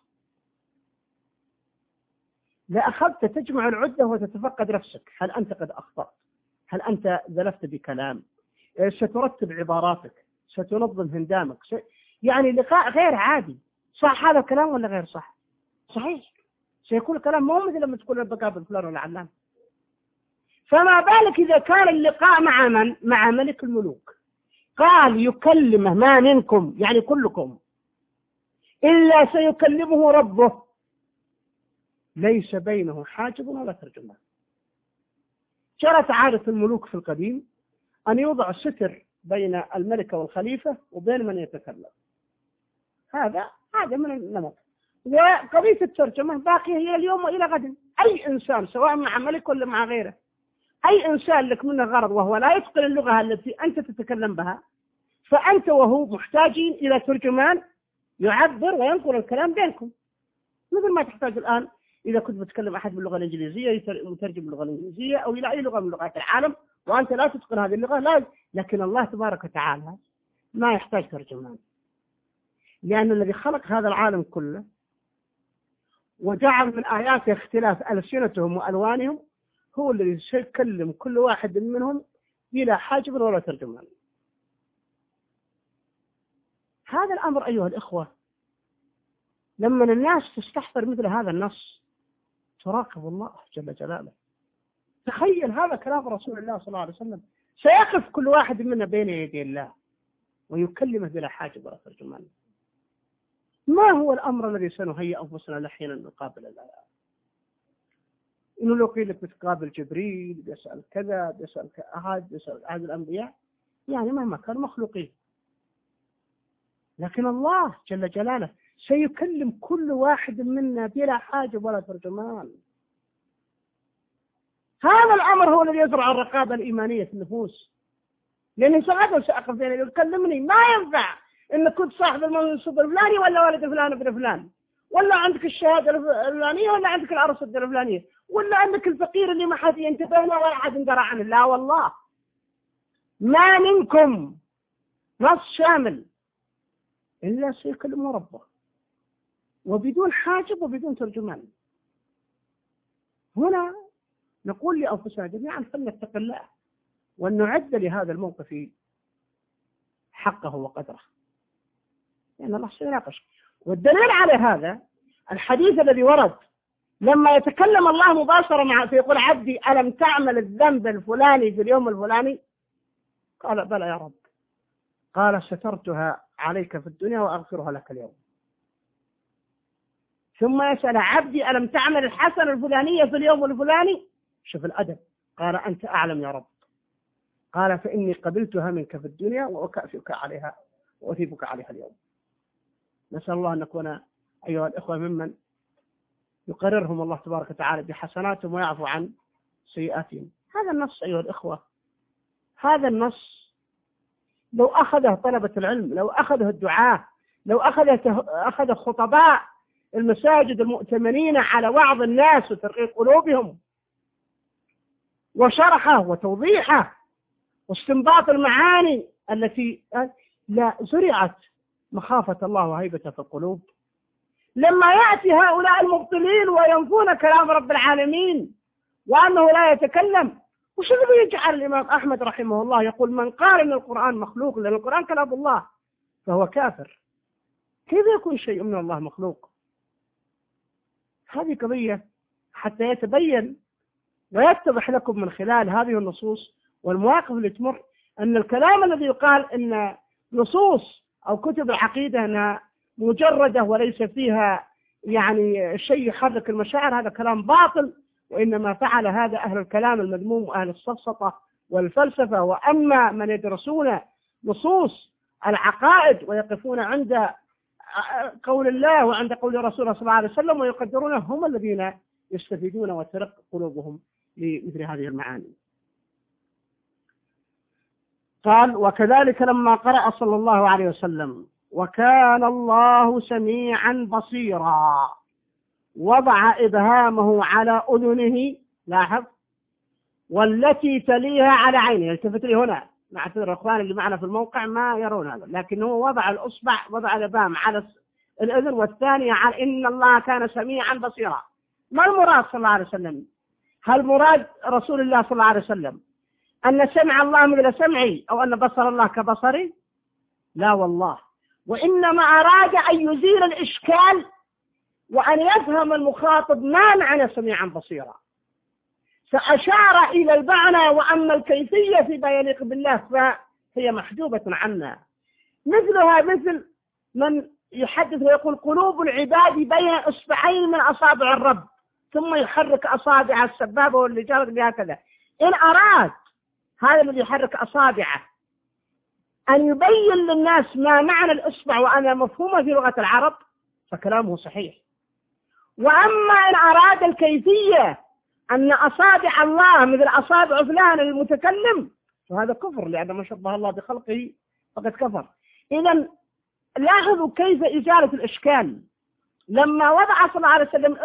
لأخذت تجمع العدة وتتفقد نفسك، هل أنت قد أخطأت؟ هل أنت ذلفت بكلام؟ سترتب عباراتك، ستنظم هندامك، س... يعني لقاء غير عادي. صح هذا الكلام ولا غير صح؟ صحيح، سيكون كلام مو مثل لما تقول بقابل فلان ولا علان. فما بالك إذا كان اللقاء مع من؟ مع ملك الملوك. قال يكلمه: ما منكم، يعني كلكم، إلا سيكلمه ربه ليس بينه حاجب ولا ترجمان. جرت عادة الملوك في القديم أن يوضع ستر بين الملك والخليفة وبين من يتكلم. هذا هذا من النمط. وقضية الترجمة باقية هي اليوم وإلى غد. أي إنسان سواء مع ملك ولا مع غيره، أي إنسان لك منه غرض وهو لا يتقن اللغة التي أنت تتكلم بها، فأنت وهو محتاجين إلى ترجمان يعبر وينقل الكلام بينكم. مثل ما تحتاج الآن إذا كنت بتكلم أحد باللغة الإنجليزية مترجم باللغة الإنجليزية أو إلى أي لغة من لغات العالم وأنت لا تتقن هذه اللغة، لا. لكن الله تبارك وتعالى ما يحتاج ترجمان، لأن الذي خلق هذا العالم كله وجعل من آياته اختلاف ألسنتهم وألوانهم هو الذي سيكلم كل واحد منهم بلا حاجب ولا ترجمان. هذا الأمر أيها الإخوة لما الناس تستحضر مثل هذا النص تراقب الله جل جلاله. تخيل هذا كلام رسول الله صلى الله عليه وسلم، سيقف كل واحد منا بين يدي الله ويكلمه بلا حاجب ولا ترجمان. ما هو الأمر الذي سنهيئ أنفسنا لحين نقابل الله؟ إنه لو قيل لك بتقابل جبريل بيسأل كذا بيسأل أحد بيسأل أحد الأنبياء، يعني مهما كانوا مخلوقين، لكن الله جل جلاله سيكلم كل واحد منا بلا حاجب ولا ترجمان. هذا الأمر هو الذي يزرع الرقابة الإيمانية في النفوس. لأن ساعات سأقف بين يكلمني ما ينفع إنك كنت صاحب المنصب الفلاني ولا ولد فلان ابن فلان، ولا عندك الشهادة الفلانية ولا عندك الأرصدة الفلانية، ولا عندك الفقير اللي ما حد ينتبه له ولا حد يندرى عنه. لا والله، ما منكم نص شامل إلا سيكلم ربه وبدون حاجب وبدون ترجمان. هنا نقول لأنفسنا جميعا فلنتق الله وأن نعد لهذا الموقف حقه وقدره، لأن الله سيناقش. والدليل على هذا الحديث الذي ورد لما يتكلم الله مباشرة مع فيقول عبدي ألم تعمل الذنب الفلاني في اليوم الفلاني؟ قال بلى يا رب. قال سترتها عليك في الدنيا وأغفرها لك اليوم. ثم يسأل عبدي ألم تعمل الحسنة الفلانية في اليوم الفلاني؟ شوف الأدب. قال أنت أعلم يا رب. قال فإني قبلتها منك في الدنيا وأكافئك عليها وأثيبك عليها اليوم. نسأل الله أن نكون أيها الإخوة ممن يقررهم الله تبارك وتعالى بحسناتهم ويعفو عن سيئاتهم. هذا النص أيها الإخوة، هذا النص لو أخذه طلبة العلم، لو أخذه الدعاة، لو أخذه أخذ خطباء المساجد المؤتمنين على وعظ الناس وترقيق قلوبهم وشرحه وتوضيحه واستنباط المعاني التي لا زرعت مخافة الله وهيبته في القلوب، لما يأتي هؤلاء المبطلين وينفون كلام رب العالمين وأنه لا يتكلم، وش اللي يجعل الإمام أحمد رحمه الله يقول من قال أن القرآن مخلوق لأن القرآن كلام الله فهو كافر؟ كيف يكون شيء من الله مخلوق؟ هذه قضية حتى يتبين ويتضح لكم من خلال هذه النصوص والمواقف اللي تمر أن الكلام الذي يقال أن نصوص أو كتب العقيدة أنها مجردة وليس فيها يعني شيء يحرك المشاعر، هذا كلام باطل، وإنما فعل هذا أهل الكلام المذموم وأهل السفسطة والفلسفة. وأما من يدرسون نصوص العقائد ويقفون عند قول الله وعند قول رسوله صلى الله عليه وسلم ويقدرونه، هم الذين يستفيدون وترق قلوبهم لمثل هذه المعاني. قال وكذلك لما قرأ صلى الله عليه وسلم وكان الله سميعا بصيرا وضع إبهامه على أذنه، لاحظ، والتي تليها على عينه. التفت لي هنا، نعتذر الأخوان اللي معنا في الموقع ما يرون هذا، لكن هو وضع الأصبع وضع الإبهام على الأذن والثانية على إن الله كان سميعا بصيرا. ما المراد صلى الله عليه وسلم؟ هل مراد رسول الله صلى الله عليه وسلم أن سمع الله مثل سمعي أو أن بصر الله كبصري؟ لا والله، وإنما أراد أن يزيل الإشكال وأن يفهم المخاطب ما معنى سميعا بصيرا، فأشار إلى المعنى، وأما الكيفية فيما يليق بالله فهي محجوبة عنا. مثلها مثل من يحدث ويقول قلوب العباد بين إصبعين من أصابع الرب، ثم يحرك أصابع السبابة واللي جرد بهكذا. إن أراد هذا الذي يحرك أصابعه أن يبين للناس ما معنى الإصبع وأنا مفهومة في لغة العرب فكلامه صحيح. وأما إن أراد الكيفية أن أصابع الله مثل أصابع فلان المتكلم فهذا كفر، لأن ما شبه الله بخلقه فقد كفر. إذن لاحظوا كيف إزالة الإشكال. لما وضع صلى الله عليه وسلم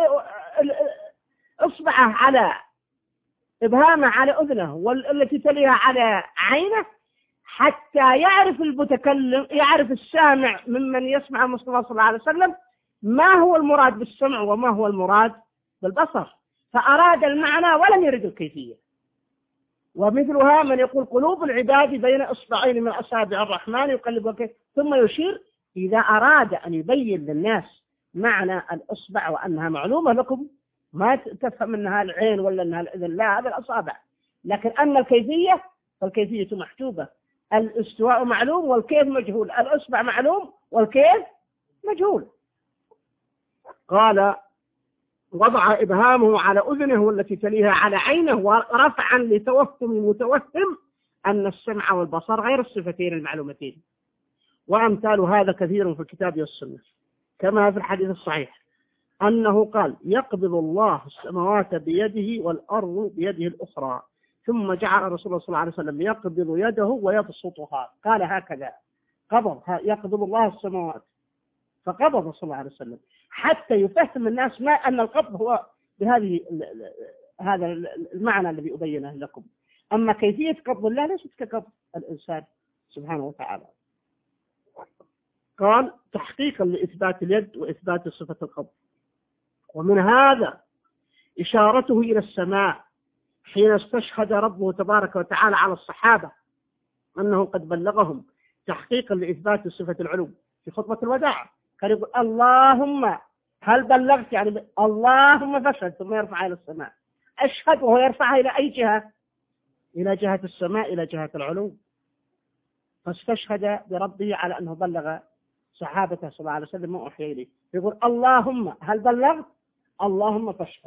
إصبعه على إبهامه على أذنه والتي تليها على عينه حتى يعرف المتكلم يعرف السامع ممن يسمع المصطفى صلى الله عليه وسلم ما هو المراد بالسمع وما هو المراد بالبصر، فأراد المعنى ولم يرد الكيفية. ومثلها من يقول قلوب العباد بين إصبعين من أصابع الرحمن يقلبها ثم يشير، إذا أراد أن يبين للناس معنى الإصبع وأنها معلومة لكم ما تفهم أنها العين ولا أنها الأذن، لا، هذا الأصابع. لكن أن الكيفية فالكيفية محجوبة. الاستواء معلوم والكيف مجهول، الإصبع معلوم والكيف مجهول. قال وضع إبهامه على أذنه والتي تليها على عينه ورفعا لتوهم المتوهم أن السمع والبصر غير الصفتين المعلومتين. وأمثال هذا كثير في الكتاب والسنة، كما في الحديث الصحيح أنه قال يقبض الله السماوات بيده والأرض بيده الأخرى، ثم جعل رسول الله صلى الله عليه وسلم يقبض يده ويبسطها، قال هكذا، قبض، يقبض الله السماوات، فقبض صلى الله عليه وسلم حتى يفهم الناس ما أن القبض هو بهذه هذا المعنى الذي أبينه لكم. أما كيفية قبض الله ليست كقبض الإنسان سبحانه وتعالى. قال تحقيقا لإثبات اليد وإثبات صفة القبض. ومن هذا إشارته إلى السماء حين استشهد ربه تبارك وتعالى على الصحابة أنه قد بلغهم تحقيقا لإثبات صفة العلو في خطبة الوداع. كان يقول اللهم هل بلغت، يعني اللهم فاشهد، ثم يرفع إلى السماء. أشهد وهو يرفعها إلى أي جهة؟ إلى جهة السماء، إلى جهة العلو. فاستشهد بربه على أنه بلغ صحابته صلى الله عليه وسلم ما أوحي إليه. يقول اللهم هل بلغت، اللهم فاشهد.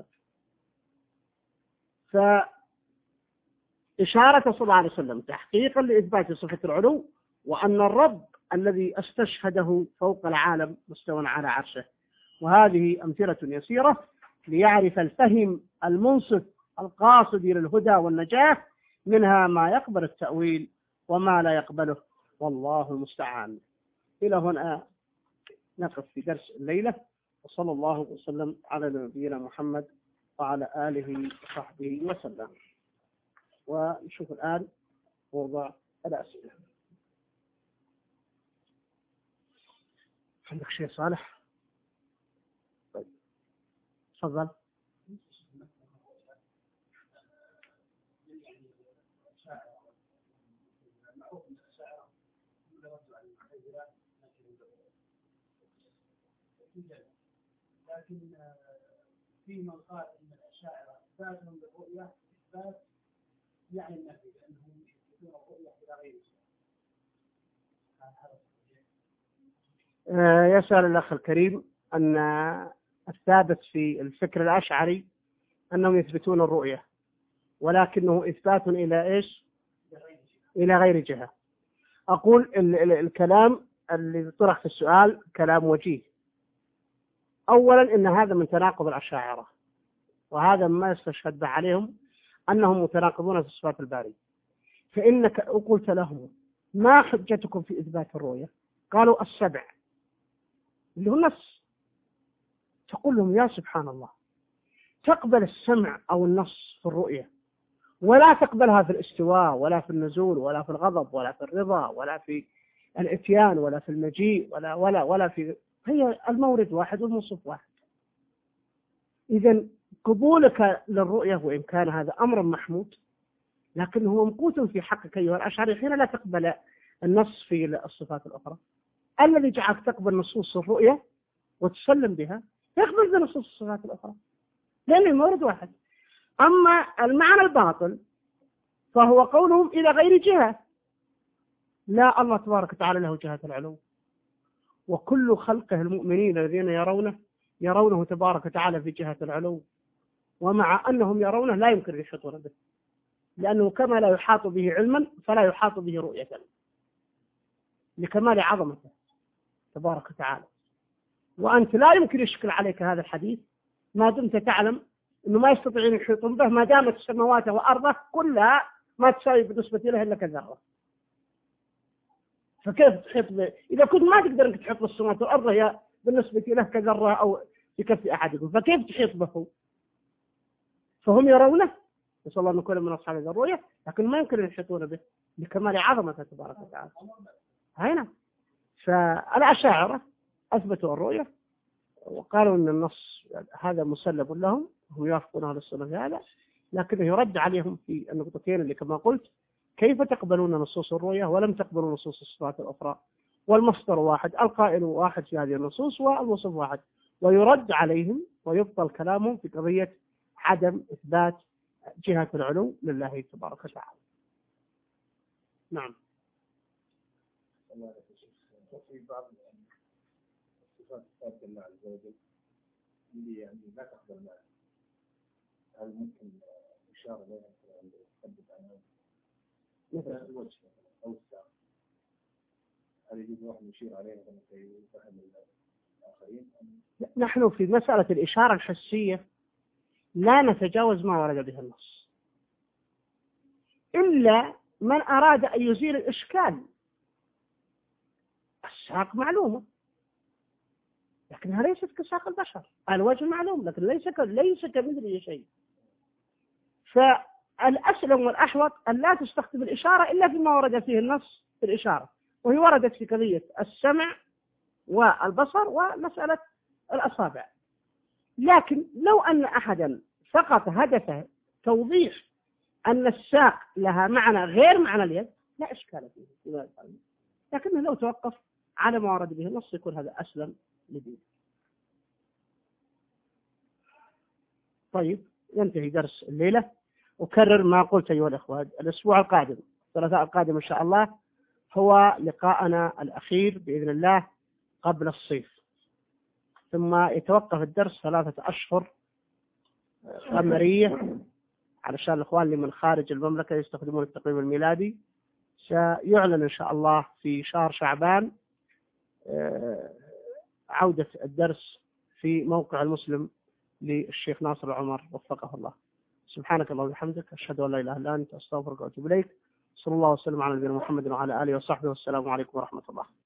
فإشارة صلى الله عليه وسلم تحقيقا لإثبات صفة العلو، وأن الرب الذي استشهده فوق العالم مستوى على عرشه. وهذه أمثلة يسيرة ليعرف الفهم المنصف القاصد إلى الهدى والنجاة، منها ما يقبل التأويل وما لا يقبله، والله المستعان. إلى هنا نقف في درس الليلة، وصلى الله وسلم على نبينا محمد وعلى آله وصحبه وسلم. ونشوف الآن موضوع الأسئلة. عندك شيء صالح؟ طيب تفضل. لكن في من قال ان الاشاعره اثباتهم بالرؤيه اثبات يعني النفي، لانهم يثبتون الرؤيه الى غير آه يسأل الأخ الكريم أن الثابت في الفكر الأشعري أنهم يثبتون الرؤية، ولكنه إثبات إلى إيش؟ إلى غير جهة. أقول ال ال الكلام اللي طرح في السؤال كلام وجيه. أولا إن هذا من تناقض الأشاعرة، وهذا ما يستشهد به عليهم أنهم متناقضون في صفات الباري. فإنك قلت لهم ما حجتكم في إثبات الرؤية؟ قالوا السبع اللي هو النص. تقول لهم يا سبحان الله، تقبل السمع أو النص في الرؤية ولا تقبلها في الاستواء ولا في النزول ولا في الغضب ولا في الرضا ولا في الاتيان ولا في المجيء ولا ولا ولا في، هي المورد واحد والموصوف واحد. إذا قبولك للرؤية وإن كان هذا أمر محمود، لكنه ممقوت في حقك أيها الأشعري حين لا تقبل النص في الصفات الأخرى. الذي جعلك تقبل نصوص الرؤية وتسلم بها يقبل بنصوص الصفات الأخرى، لأن المورد واحد. أما المعنى الباطل فهو قولهم إلى غير جهة. لا، الله تبارك وتعالى له جهة العلو، وكل خلقه المؤمنين الذين يرونه يرونه تبارك وتعالى في جهة العلو، ومع أنهم يرونه لا يمكن أن يحيطون به، لأنه كما لا يحاط به علما فلا يحاط به رؤية، لكمال عظمته تبارك وتعالى. وأنت لا يمكن يشكل عليك هذا الحديث ما دمت تعلم أنه ما يستطيعون يحيطون به، ما دامت السماوات وأرضه كلها ما تساوي بالنسبة له إلا كذرة. فكيف تحيط به إذا كنت ما تقدر أنك تحيط بالسماوات والأرض هي بالنسبة له كذرة أو بكف أحدكم، فكيف تحيط به؟ فهم يرونه، نسأل الله أن نكون من أصحاب الرؤية، لكن ما يمكن أن يحيطون به لكمال عظمته تبارك وتعالى. هنا فالأشاعرة أثبتوا الرؤية وقالوا أن النص هذا مسلم لهم، هم يوافقون على السنة في هذا، لكنه يرد عليهم في النقطتين اللي كما قلت: كيف تقبلون نصوص الرؤية ولم تقبلوا نصوص الصفات الأخرى؟ والمصدر واحد، القائل واحد في هذه النصوص والوصف واحد، ويرد عليهم ويبطل كلامهم في قضية عدم إثبات جهة العلو لله تبارك وتعالى. نعم. في بعض الصفات الثابتة لله عز وجل اللي يعني لا تقبل معه، هل ممكن إشارة لها عند تثبت عنها مثلا الوجه أو الساق؟ هل يجوز واحد يشير عليها كي يفهم الآخرين؟ نحن في مسألة الإشارة الحسية لا نتجاوز ما ورد به النص، إلا من أراد أن يزيل الإشكال الساق معلومة لكنها ليست كساق البشر، الوجه معلوم لكن ليس ليس كمثله شيء. فالأسلم والأحوط أن لا تستخدم الإشارة إلا فيما ورد فيه النص في الإشارة، وهي وردت في قضية السمع والبصر ومسألة الأصابع. لكن لو أن أحدا فقط هدفه توضيح أن الساق لها معنى غير معنى اليد لا إشكال فيه، لكنه لو توقف على ما ورد به النص يكون هذا أسلم لديه. طيب ينتهي درس الليلة. أكرر ما قلت أيها الأخوة، الأسبوع القادم الثلاثاء القادم إن شاء الله هو لقاءنا الأخير بإذن الله قبل الصيف، ثم يتوقف الدرس ثلاثة أشهر قمرية علشان الإخوان اللي من خارج المملكة يستخدمون التقويم الميلادي. سيعلن إن شاء الله في شهر شعبان عودة الدرس في موقع المسلم للشيخ ناصر العمر وفقه الله. سبحانك اللهم وبحمدك، أشهد أن لا إله إلا أنت، أستغفرك وأتوب إليك. صلى الله وسلم على نبينا محمد وعلى آله وصحبه، والسلام عليكم ورحمة الله.